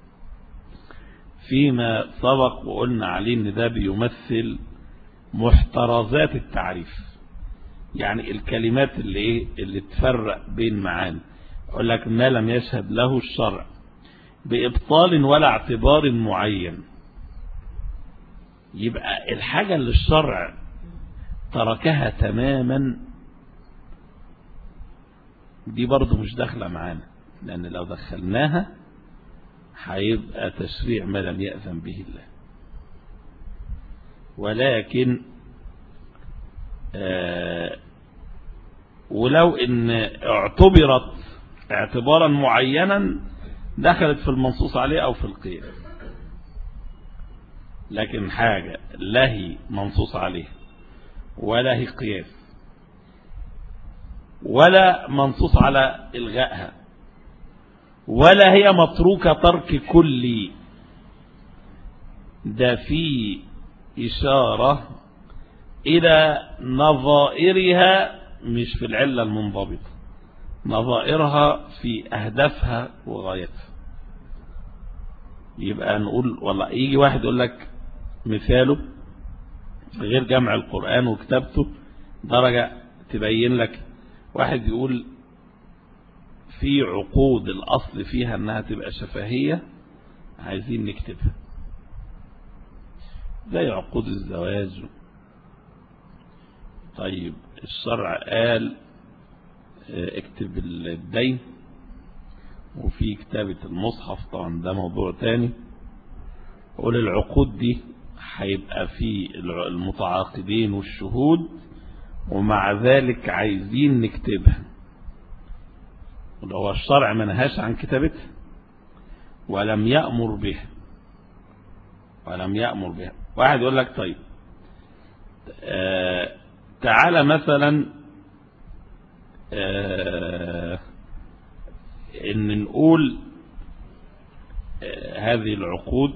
فيما سبق وقلنا عليه ان ده بيمثل محترزات التعريف، يعني الكلمات اللي ايه اللي تفرق بين معاني. اقول لك ما لم يشهد له الشرع بإبطال ولا اعتبار معين، يبقى الحاجة اللي الشرع تركها تماما دي برضو مش داخلة معانا، لأن لو دخلناها هيبقى تشريع ما لم يأذن به الله. ولكن آه ولو ان اعتبرت اعتبارا معينا دخلت في المنصوص عليه او في القياس. لكن حاجة لا هي منصوص عليه ولا هي قياس ولا منصوص على إلغائها ولا هي متروكة ترك كلي، ده في إشارة إلى نظائرها مش في العلة المنضبطة، نظائرها في أهدافها وغايتها. يبقى نقول والله يجي واحد يقول لك مثاله غير جمع القرآن وكتابته درجة تبين لك، واحد يقول في عقود الأصل فيها أنها تبقى شفهية عايزين نكتبها، زي عقود الزواج. طيب الشرع قال اكتب الدين، وفي كتابة المصحف طبعا ده موضوع تاني. قول العقود دي هيبقى في المتعاقدين والشهود، ومع ذلك عايزين نكتبها، ولو الشرع ما نهاش عن كتابتها ولم يأمر بها ولم يأمر بها. واحد يقول لك طيب آه تعالى مثلا آه ان نقول آه هذه العقود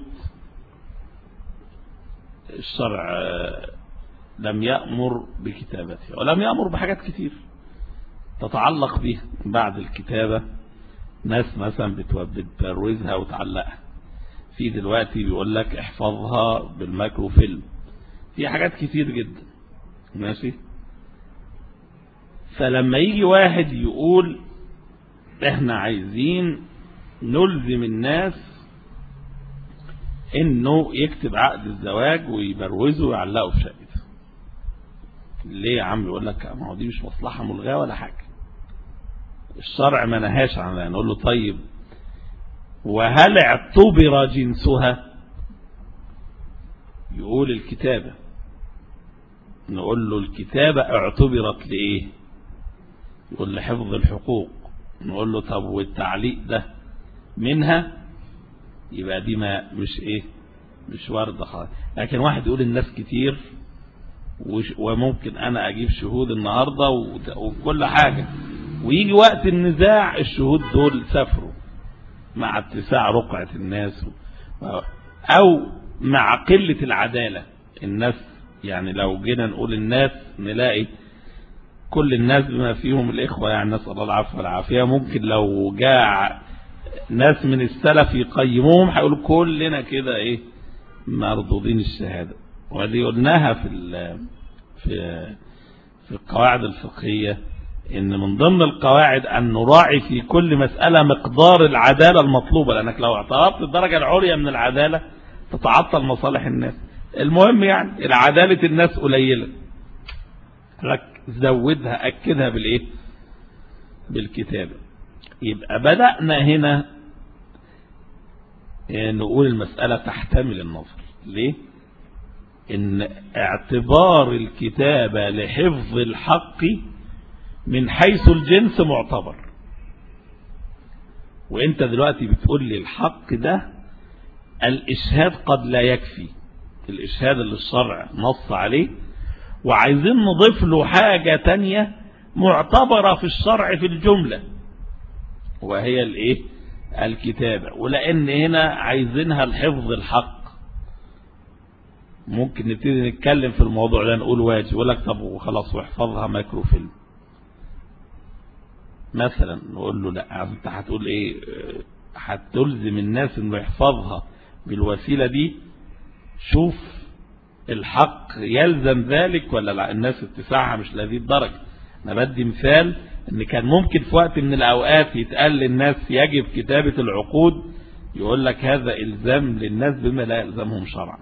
الشرع آه لم يأمر بكتابتها ولم يأمر بحاجات كتير تتعلق بها بعد الكتابة. ناس مثلا بتبروزها وتعلقها، في دلوقتي بيقول لك احفظها بالمايكروفيلم، في حاجات كتير جدا ماشي. فلما يجي واحد يقول احنا عايزين نلزم الناس انه يكتب عقد الزواج ويبروزه ويعلقه في شقته، ليه يا عم؟ يقول لك ما هو دي مش مصلحة ملغاة ولا حاجة، الشرع ما نهاش عنها. نقول له طيب وهل اعتبر جنسها؟ يقول الكتابة. نقول له الكتابة اعتبرت لإيه؟ يقول لحفظ الحقوق. نقول له طب والتعليق ده منها؟ يبقى دي ما مش ايه مش واردة خالص. لكن واحد يقول الناس كتير وممكن انا اجيب شهود النهاردة وكل حاجة، ويجي وقت النزاع الشهود دول سافروا مع اتساع رقعة الناس او مع قلة العدالة. الناس يعني لو جينا نقول الناس نلاقي كل الناس بما فيهم الإخوة، يعني نسأل الله العفو والعافية، ممكن لو جاء ناس من السلف يقيموهم هيقولوا كلنا كده ايه مردودين الشهادة. ودي قلناها في في في القواعد الفقهية ان من ضمن القواعد ان نراعي في كل مسألة مقدار العدالة المطلوبة، لانك لو اعترفت الدرجة العليا من العدالة تتعطل مصالح الناس. المهم يعني العدالة الناس قليلة، لك زودها أكدها بالإيه؟ بالكتابة. يبقى بدأنا هنا نقول المسألة تحتمل النظر. ليه؟ إن اعتبار الكتابة لحفظ الحق من حيث الجنس معتبر. وإنت دلوقتي بتقول لي الحق ده الإشهاد قد لا يكفي، الإشهاد اللي الشرع نص عليه، وعايزين نضيف له حاجة تانية معتبرة في الشرع في الجملة، وهي الايه؟ الكتابة. ولأن هنا عايزينها الحفظ الحق، ممكن نبتدي نتكلم في الموضوع ده نقول واجب، يقول لك طب وخلاص واحفظها مايكروفيلم مثلا. نقول له لا، انت هتقول ايه؟ هتلزم الناس انه يحفظها بالوسيلة دي؟ شوف الحق يلزم ذلك ولا لا. الناس اتساعها مش لهذه الدرجة. انا بدي مثال ان كان ممكن في وقت من الاوقات يتقال للناس يجب كتابة العقود، يقول لك هذا الزام للناس بما لا يلزمهم شرعا.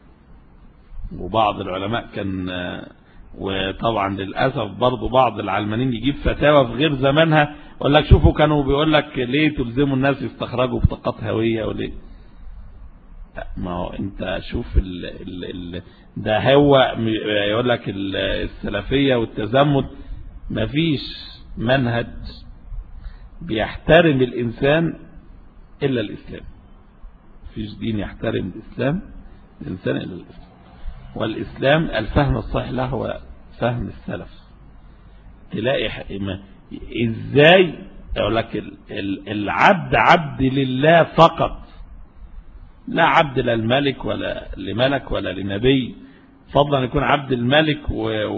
وبعض العلماء كان، وطبعا للأسف برضو بعض العلمانيين يجيب فتاوى في غير زمانها، يقول لك شوفوا كانوا بيقول لك ليه تلزموا الناس يستخرجوا بطاقات هوية وليه. ما هو انت شوف ال ال ال ده هو يقول لك السلفية والتزمت مفيش منهج بيحترم الإنسان إلا الإسلام. مفيش دين يحترم الإسلام الإنسان إلى الإسلام. والإسلام الفهم الصحيح له هو فهم السلف. تلاقي إزاي يقول لك العبد عبد لله فقط، لا عبد للملك ولا لملك ولا لنبي، فضلا يكون عبد الملك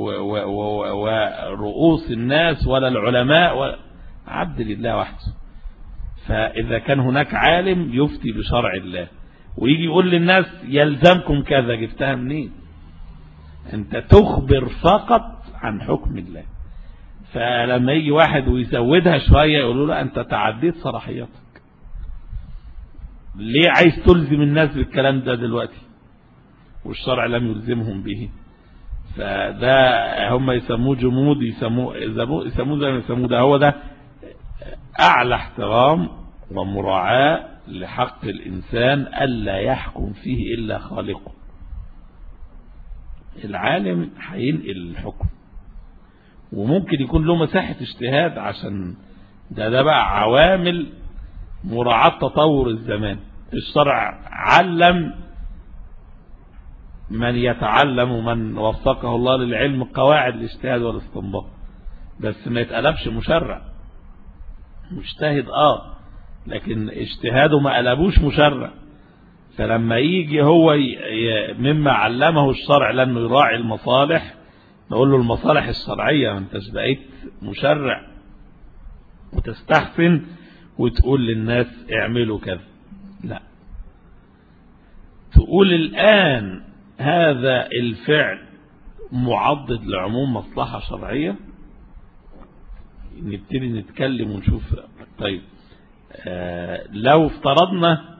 ورؤوس الناس ولا العلماء، ولا عبد لله وحده. فإذا كان هناك عالم يفتي بشرع الله ويجي يقول للناس يلزمكم كذا، جبتها منين؟ أنت تخبر فقط عن حكم الله. فلما يجي واحد ويزودها شوية يقولوا له أنت تعديت صلاحياتك، ليه عايز تلزم الناس بالكلام ده دلوقتي والشرع لم يلزمهم به؟ فده هم يسموه جمود، يسموه يسموه زي ما يسموه. ده هو ده أعلى احترام ومراعاة لحق الإنسان ألا يحكم فيه إلا خالقه. العالم هينقل الحكم وممكن يكون له مساحة اجتهاد، عشان ده ده بقى عوامل مراعاة تطور الزمان. الشرع علم من يتعلم ومن وفقه الله للعلم قواعد الاجتهاد والاستنباط، بس ما يتقلبش مشرع. مجتهد اه لكن اجتهاده ما قلبوش مشرع. فلما يجي هو مما علمه الشرع لأنه يراعي المصالح، نقول له المصالح الشرعية، ما انتش بقيت مشرع وتستحسن وتقول للناس اعملوا كذا. لا، تقول الآن هذا الفعل معضد لعموم مصلحة شرعية، نبتدي نتكلم ونشوف. طيب آه لو افترضنا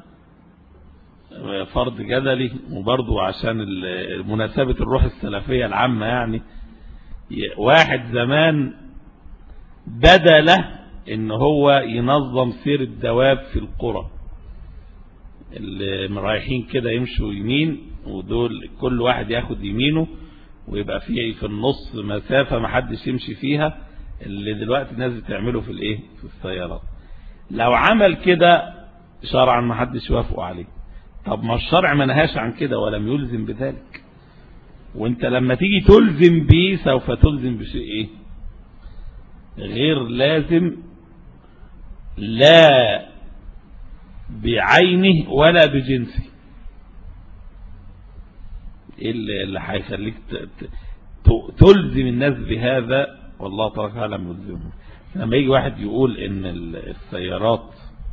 فرض جدلي، وبرضه عشان مناسبة الروح السلفية العامة، يعني واحد زمان بدا له ان هو ينظم سير الدواب في القرى، اللي رايحين كده يمشوا يمين، ودول كل واحد ياخد يمينه ويبقى فيه في النص مسافة ما حدش يمشي فيها، اللي دلوقتي الناس بتعمله في الايه في السيارات. لو عمل كده شرعا ما حدش يوافقوا عليه. طب ما الشرع ما نهاش عن كده ولم يلزم بذلك، وانت لما تيجي تلزم به سوف تلزم بشيء ايه غير لازم، لا بعينه ولا بجنسه. اللي هيخليك تلزم الناس بهذا والله تبارك وتعالى لم يلزمهم. لما يجي واحد يقول ان السيارات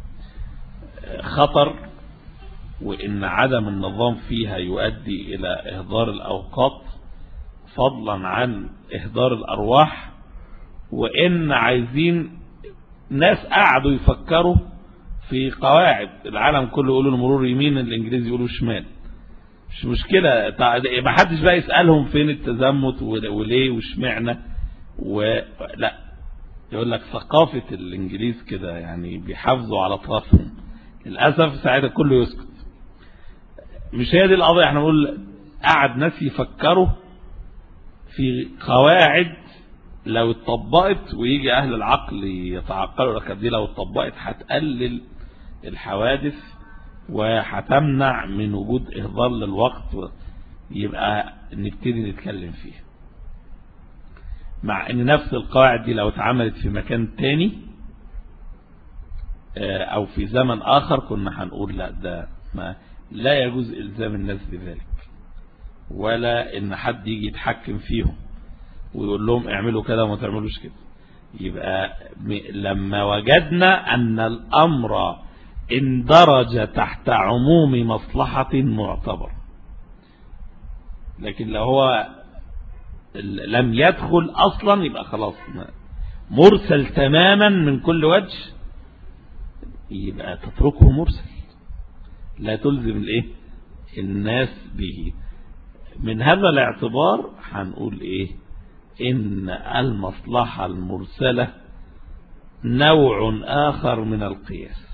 خطر وان عدم النظام فيها يؤدي الى اهدار الاوقات فضلا عن اهدار الارواح، وان عايزين ناس قعدوا يفكروا في قواعد العالم كله، يقولوا المرور يمين، الانجليز يقولوا شمال، مش مشكلة. ما حدش بقى يسألهم فين التزمت وليه وشمعنا ولا، يقول لك ثقافة الانجليز كده، يعني بيحافظوا على طرفهم. للأسف ساعتها كله يسكت. مش هي دي القضية. احنا نقول قعد ناس يفكروا في قواعد لو اتطبقت، ويجي اهل العقل يتعقلوا لك دي لو اتطبقت هتقلل الحوادث وهتمنع من وجود اهدار للوقت، يبقى نبتدي نتكلم فيها. مع ان نفس القواعد دي لو اتعملت في مكان تاني او في زمن اخر كنا هنقول لا، ده ما لا يجوز الزام الناس بذلك، ولا ان حد يجي يتحكم فيهم ويقول لهم اعملوا كده وما تعملوش كده. يبقى لما وجدنا ان الامر اندرج تحت عموم مصلحة معتبر، لكن لو هو لم يدخل اصلا يبقى خلاص مرسل تماما من كل وجه، يبقى تتركه مرسل، لا تلزم الايه الناس به. من هذا الاعتبار هنقول ايه ان المصلحة المرسلة نوع اخر من القياس.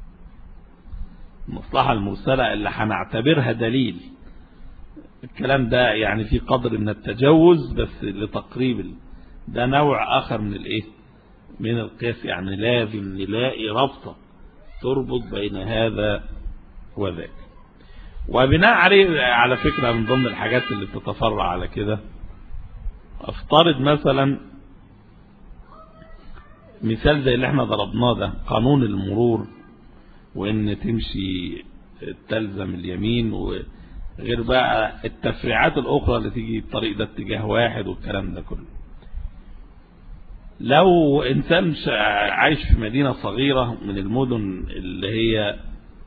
المصلحة المرسلة اللي هنعتبرها دليل، الكلام ده يعني في قدر من التجوز بس لتقريب، ده نوع اخر من الايه من القياس. يعني لازم نلاقي ربطة تربط بين هذا وذاك. وبناء عليه على فكرة من ضمن الحاجات اللي بتتفرع على كده، افترض مثلا مثال زي اللي احنا ضربناه ده، قانون المرور، وان تمشي تلزم اليمين، وغير بقى التفريعات الاخرى اللي تيجي الطريق ده اتجاه واحد والكلام ده كله. لو انسان عايش في مدينة صغيرة من المدن اللي هي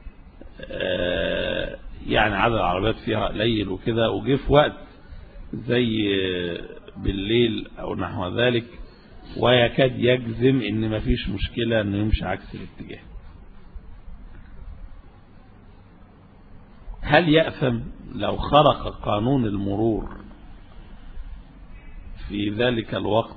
يعني عدد العربيات فيها قليل وكده، وجه في وقت زي بالليل او نحو ذلك، ويكاد يجزم ان مفيش مشكلة انه يمشي عكس الاتجاه، هل يأثم لو خرق قانون المرور في ذلك الوقت؟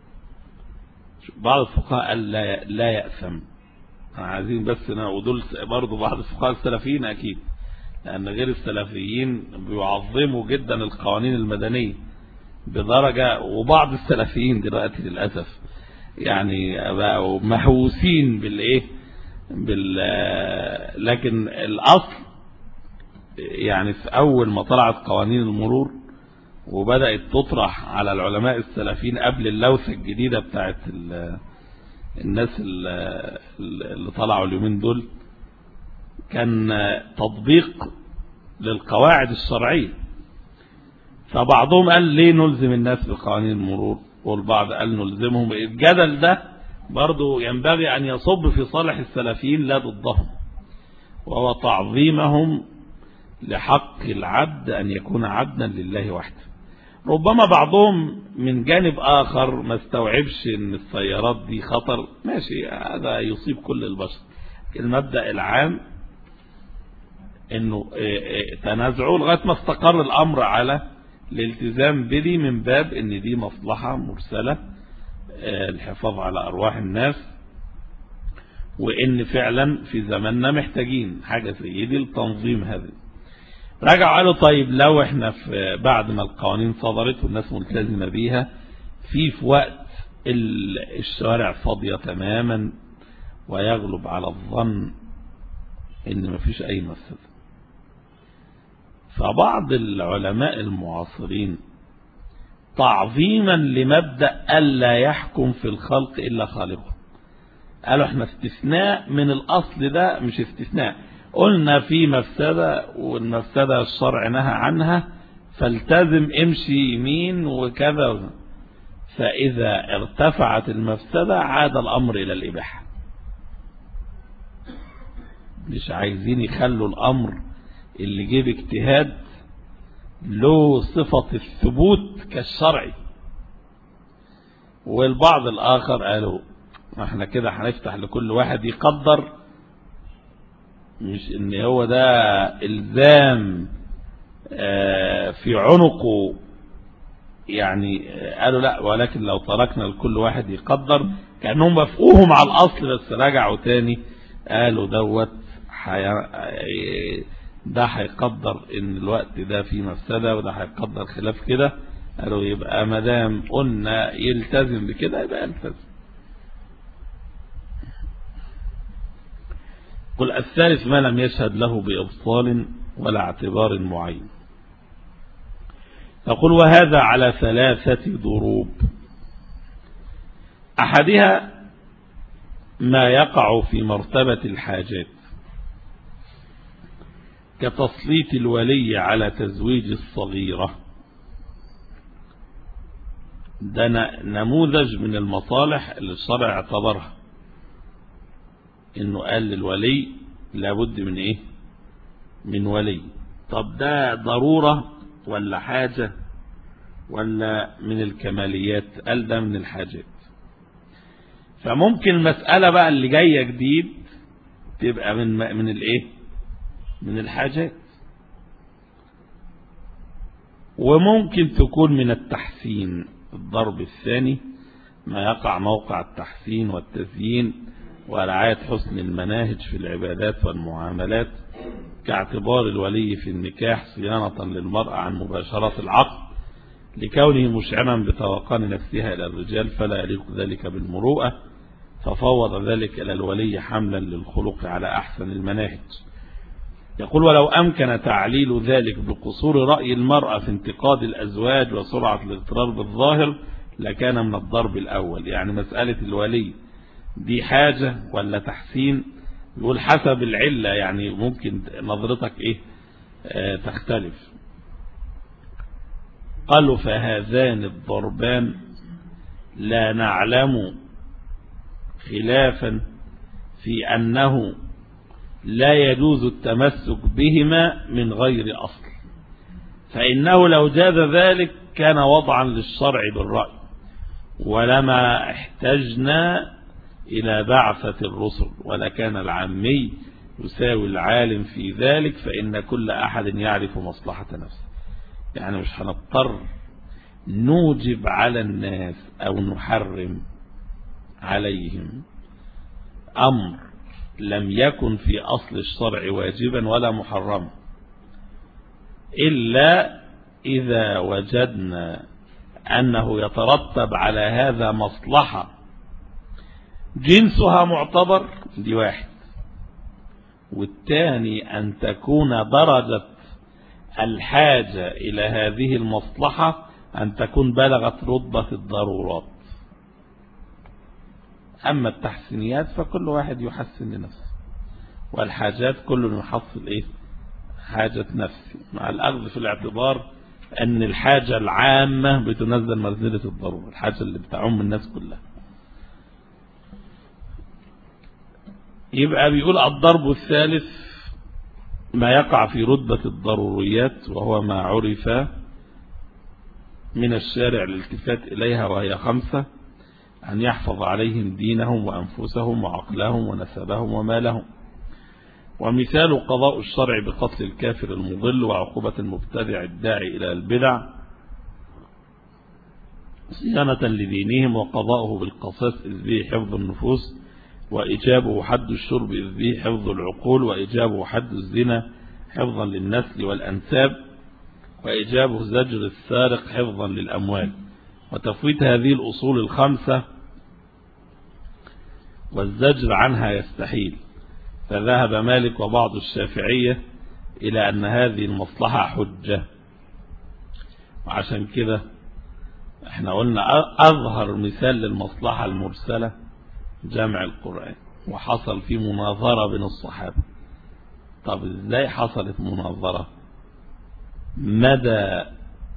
بعض الفقهاء قال لا لا يأثم. عايزين بس ودول برضو بعض الفقهاء السلفيين اكيد، لان غير السلفيين بيعظموا جدا القوانين المدنية بدرجة، وبعض السلفيين دلوقتي للأسف يعني بقوا مهووسين بالايه بال لكن الاصل يعني في اول ما طلعت قوانين المرور وبدأت تطرح على العلماء السلفيين قبل اللوثة الجديدة بتاعت الناس اللي طلعوا اليومين دول، كان تطبيق للقواعد الشرعية. فبعضهم قال ليه نلزم الناس بقوانين المرور، والبعض قال نلزمهم. الجدل ده برضو ينبغي أن يصب في صالح السلفيين لا ضدهم، وهو تعظيمهم لحق العبد أن يكون عبدا لله وحده. ربما بعضهم من جانب آخر ما استوعبش ان السيارات دي خطر، ماشي، هذا يصيب كل البشر. المبدأ العام انه تنازعوا لغاية ما استقر الامر على الالتزام بدي، من باب ان دي مصلحة مرسلة الحفاظ على ارواح الناس، وان فعلا في زماننا محتاجين حاجة زي دي لتنظيم هذا. رجعوا قالوا طيب لو احنا في بعد ما القوانين صدرت والناس ملتزمة بيها، في في وقت الشوارع فاضية تماما ويغلب على الظن ان مفيش اي مفسدة، فبعض العلماء المعاصرين تعظيما لمبدأ ألا يحكم في الخلق إلا خالقه قالوا احنا استثناء من الأصل ده، مش استثناء، قلنا في مفسدة والمفسدة الشرع نهى عنها فالتزم امشي يمين وكذا، فإذا ارتفعت المفسدة عاد الأمر إلى الإباحة. مش عايزين يخلوا الأمر اللي جيب اجتهاد له صفة الثبوت كالشرعي. والبعض الآخر قالوا احنا كده هنفتح لكل واحد يقدر، مش ان هو ده الزام في عنقه يعني. قالوا لا، ولكن لو تركنا لكل واحد يقدر، كأنهم وافقوهم على الأصل بس رجعوا تاني قالوا دوت ده هيقدر ان الوقت ده فيه مفسدة وده هيقدر خلاف كده. قالوا يبقى مدام قلنا يلتزم بكده يبقى يلتزم. قل الثالث ما لم يشهد له بإبطال ولا اعتبار معين. يقول وهذا على ثلاثة ضروب. أحدها ما يقع في مرتبة الحاجات كتسليط الولي على تزويج الصغيرة، ده نموذج من المصالح اللي الشرع اعتبرها، انه قال للولي لابد من ايه، من ولي. طب ده ضرورة ولا حاجة ولا من الكماليات؟ قال ده من الحاجات. فممكن المسألة بقى اللي جاية جديد تبقى من من الايه، من الحاجات، وممكن تكون من التحسين. الضرب الثاني ما يقع موقع التحسين والتزيين ورعاية حسن المناهج في العبادات والمعاملات، كاعتبار الولي في النكاح صيانة للمرأة عن مباشرة العقد لكونه مشعرا بتوقان نفسها إلى الرجال، فلا يليق ذلك بالمروءة، ففوض ذلك إلى الولي حملا للخلق على أحسن المناهج. يقول ولو أمكن تعليل ذلك بقصور رأي المرأة في انتقاد الأزواج وسرعة الاغترار بالظاهر لكان من الضرب الأول. يعني مسألة الولي دي حاجة ولا تحسين؟ يقول حسب العلة، يعني ممكن نظرتك إيه آه تختلف. قالوا فهذان الضربان لا نعلم خلافا في أنه لا يجوز التمسك بهما من غير أصل، فإنه لو جاز ذلك كان وضعا للشرع بالرأي، ولما احتجنا إلى بعثة الرسل، ولكان العامي يساوي العالم في ذلك، فإن كل أحد يعرف مصلحة نفسه. يعني مش هنضطر نوجب على الناس أو نحرم عليهم أمر لم يكن في أصل الشرع واجبا ولا محرما، إلا إذا وجدنا أنه يترتب على هذا مصلحة جنسها معتبر، دي واحد. والثاني أن تكون درجة الحاجة إلى هذه المصلحة أن تكون بلغت رتبة الضرورات. أما التحسينيات فكل واحد يحسن لنفسه، والحاجات كل يحصل إيه حاجة نفسه، مع الأخذ في الاعتبار أن الحاجة العامة بتنزل منزلة الضرورة، الحاجة اللي بتعم الناس كلها. يبقى بيقول الضرب الثالث ما يقع في رتبة الضروريات، وهو ما عرف من الشارع الالتفات إليها، وهي خمسة: أن يحفظ عليهم دينهم وأنفسهم وعقلهم ونسبهم ومالهم. ومثال قضاء الشرع بقتل الكافر المضل وعقوبة المبتدع الداعي إلى البدع صيانة لدينهم، وقضاؤه بالقصاص إذ به حفظ النفوس، وإجابه حد الشرب إذ به حفظ العقول، وإجابه حد الزنا حفظا للنسل والأنساب، وإجابه زجر السارق حفظا للأموال. وتفويت هذه الأصول الخمسة والزجر عنها يستحيل، فذهب مالك وبعض الشافعية إلى أن هذه المصلحة حجة. وعشان كده احنا قلنا أظهر مثال للمصلحة المرسلة جمع القرآن، وحصل فيه مناظرة بين الصحابة. طب ازاي حصلت مناظرة؟ مدى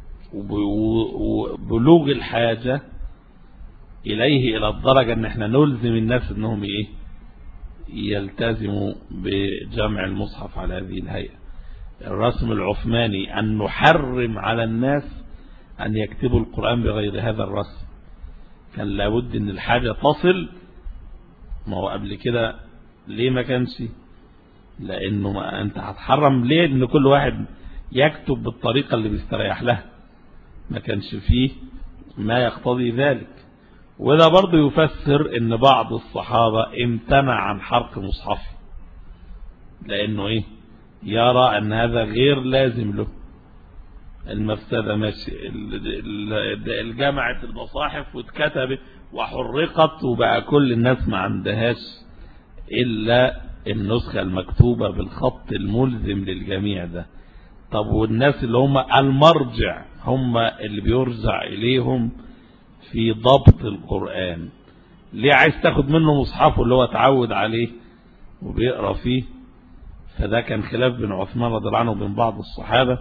بلوغ الحاجة إليه إلى الدرجة أن احنا نلزم الناس أنهم إيه يلتزموا بجمع المصحف على هذه الهيئة. الرسم العثماني أن نحرم على الناس أن يكتبوا القرآن بغير هذا الرسم، كان لابد أن الحاجة تصل. ما هو قبل كده ليه ما كانش؟ لأنه ما أنت هتحرم ليه أن كل واحد يكتب بالطريقة اللي بيستريح لها، ما كانش فيه ما يقتضي ذلك. وده برضه يفسر ان بعض الصحابة امتنع عن حرق مصحف، لانه ايه يرى ان هذا غير لازم له، المفسدة ماشي. الجامعة المصاحف واتكتبت وحرقت وبقى كل الناس ما عندهاش الا النسخة المكتوبة بالخط الملزم للجميع ده. طب والناس اللي هم المرجع، هم اللي بيرجع إليهم في ضبط القرآن، ليه عايز تاخد منه مصحفه اللي هو تعود عليه وبيقرأ فيه؟ فده كان خلاف بين عثمان رضي الله عنه وبين بعض الصحابة.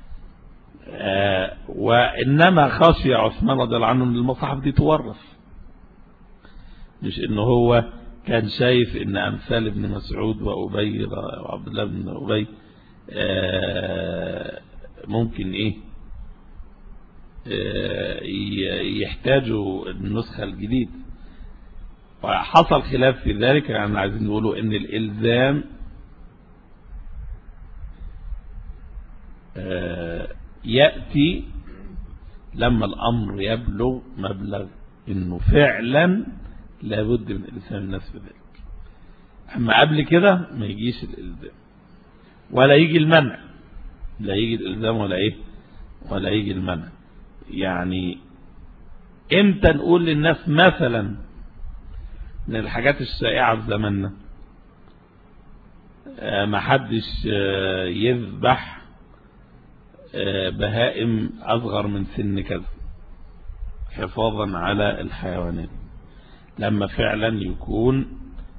آه وإنما خشي عثمان رضي الله عنه ان المصاحف دي تورث، مش انه هو كان شايف ان أمثال ابن مسعود وأبي وعبد الله بن أبي آه ممكن ايه آه يحتاجوا النسخة الجديد. وحصل خلاف في ذلك، يعني عايزين نقولوا ان الالزام آه يأتي لما الامر يبلغ مبلغ انه فعلا لابد من الزام الناس في ذلك. اما قبل كده ما يجيش الالزام ولا يجي المنع، لا يجي الالزام ولا ايه ولا يجي المنع. يعني امتى نقول للناس مثلا من الحاجات الشائعة في زماننا ما حدش يذبح بهائم أصغر من سن كذا حفاظا على الحيوانات، لما فعلا يكون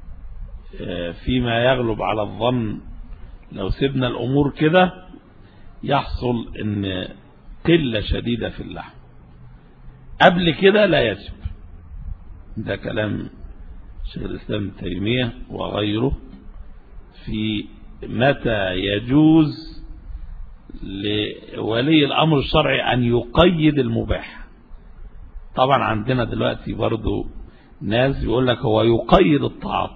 فيما يغلب على الظن لو سيبنا الأمور كده يحصل ان قلة شديدة في اللحم، قبل كده لا يجب. ده كلام شيخ الإسلام ابن تيمية وغيره في متى يجوز لولي الأمر الشرعي أن يقيد المباح. طبعا عندنا دلوقتي برضو ناس يقول لك هو يقيد الطاعات،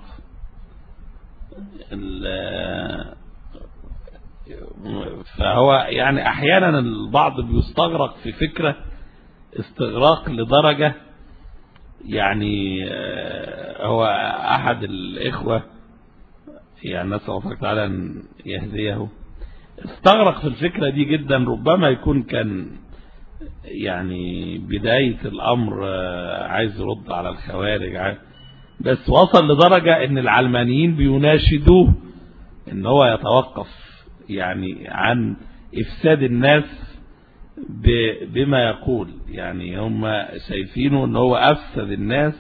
فهو يعني أحيانا البعض بيستغرق في فكرة استغراق لدرجة، يعني هو أحد الإخوة يعني نسأل الله تعالى أن يهديه استغرق في الفكرة دي جدا، ربما يكون كان يعني بداية الأمر عايز يرد على الخوارج، بس وصل لدرجة أن العلمانيين بيناشدوه أن هو يتوقف يعني عن إفساد الناس بما يقول. يعني هم شايفينه أن هو أفسد الناس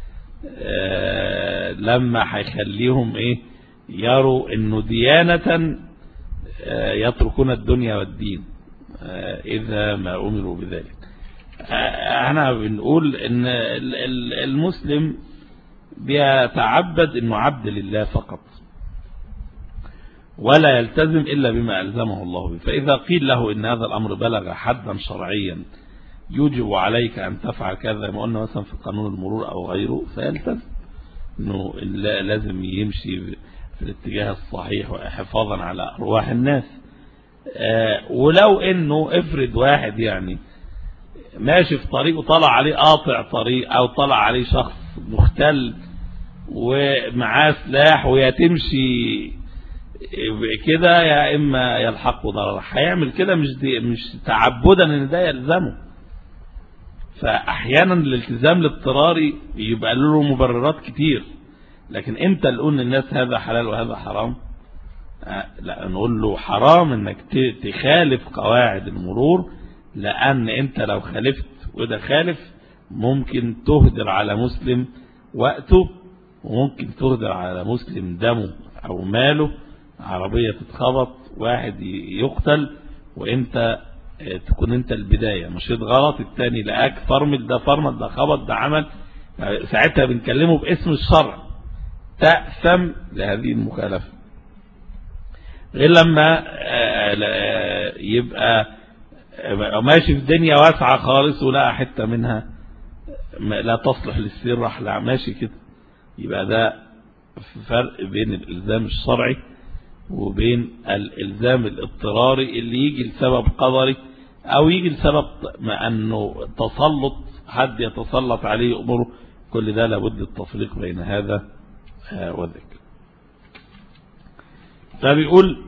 لما هيخليهم إيه يروا أنه ديانة يتركون الدنيا والدين إذا ما أمروا بذلك. أنا بنقول أن المسلم بيتعبد أنه عبد لله فقط ولا يلتزم إلا بما ألزمه الله به، فإذا قيل له إن هذا الأمر بلغ حدا شرعيا يجب عليك أن تفعل كذا ما قلنا مثلا في قانون المرور أو غيره، فيلتزم أنه لازم يمشي في الاتجاه الصحيح وحفاظا على أرواح الناس. ولو أنه افرض واحد يعني ماشي في طريق وطلع عليه قاطع طريق أو طلع عليه شخص مختل ومعاه سلاح ويتمشي كده يا إما يلحقه ضرر، هيعمل كده مش دي مش تعبدا ان ده يلزمه. فأحيانا الالتزام الاضطراري يبقى له مبررات كتير، لكن امتى نقول للناس هذا حلال وهذا حرام؟ لا، نقول له حرام انك تخالف قواعد المرور، لأن انت لو خالفت وده خالف ممكن تهدر على مسلم وقته، وممكن تهدر على مسلم دمه أو ماله، عربية تتخبط، واحد يقتل، وانت تكون انت البداية مشيت غلط، التاني لقاك فرمل، ده فرمل، ده خبط، ده عمل، ساعتها بنكلمه باسم الشرع، تأثم لهذه المخالفة. غير لما يبقى ماشي في الدنيا واسعة خالص ولقى حتة منها لا تصلح للسير راح لا ماشي كده، يبقى ده فرق بين الإلزام الشرعي وبين الإلزام الاضطراري اللي يجي لسبب قدري أو يجي لسبب ما أنه تسلط حد يتسلط عليه أمره. كل ده لابد التفريق بين هذا وذاك. فبيقول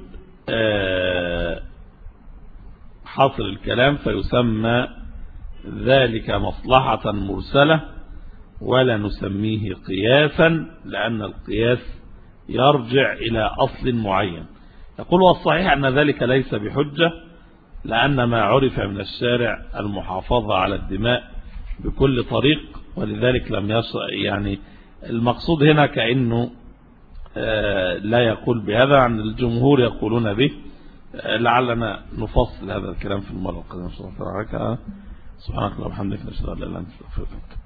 حاصل الكلام فيسمى ذلك مصلحة مرسلة ولا نسميه قياسا، لأن القياس يرجع إلى أصل معين. يقول والصحيح أن ذلك ليس بحجة، لأن ما عرف من الشارع المحافظة على الدماء بكل طريق، ولذلك لم يشرع. يعني المقصود هنا كأنه لا يقول بهذا، عن الجمهور يقولون به. لعلنا نفصل هذا الكلام في المرة القادمة. سبحانك اللهم وبحمدك، نشهد أن لا إله إلا أنت، نستغفرك.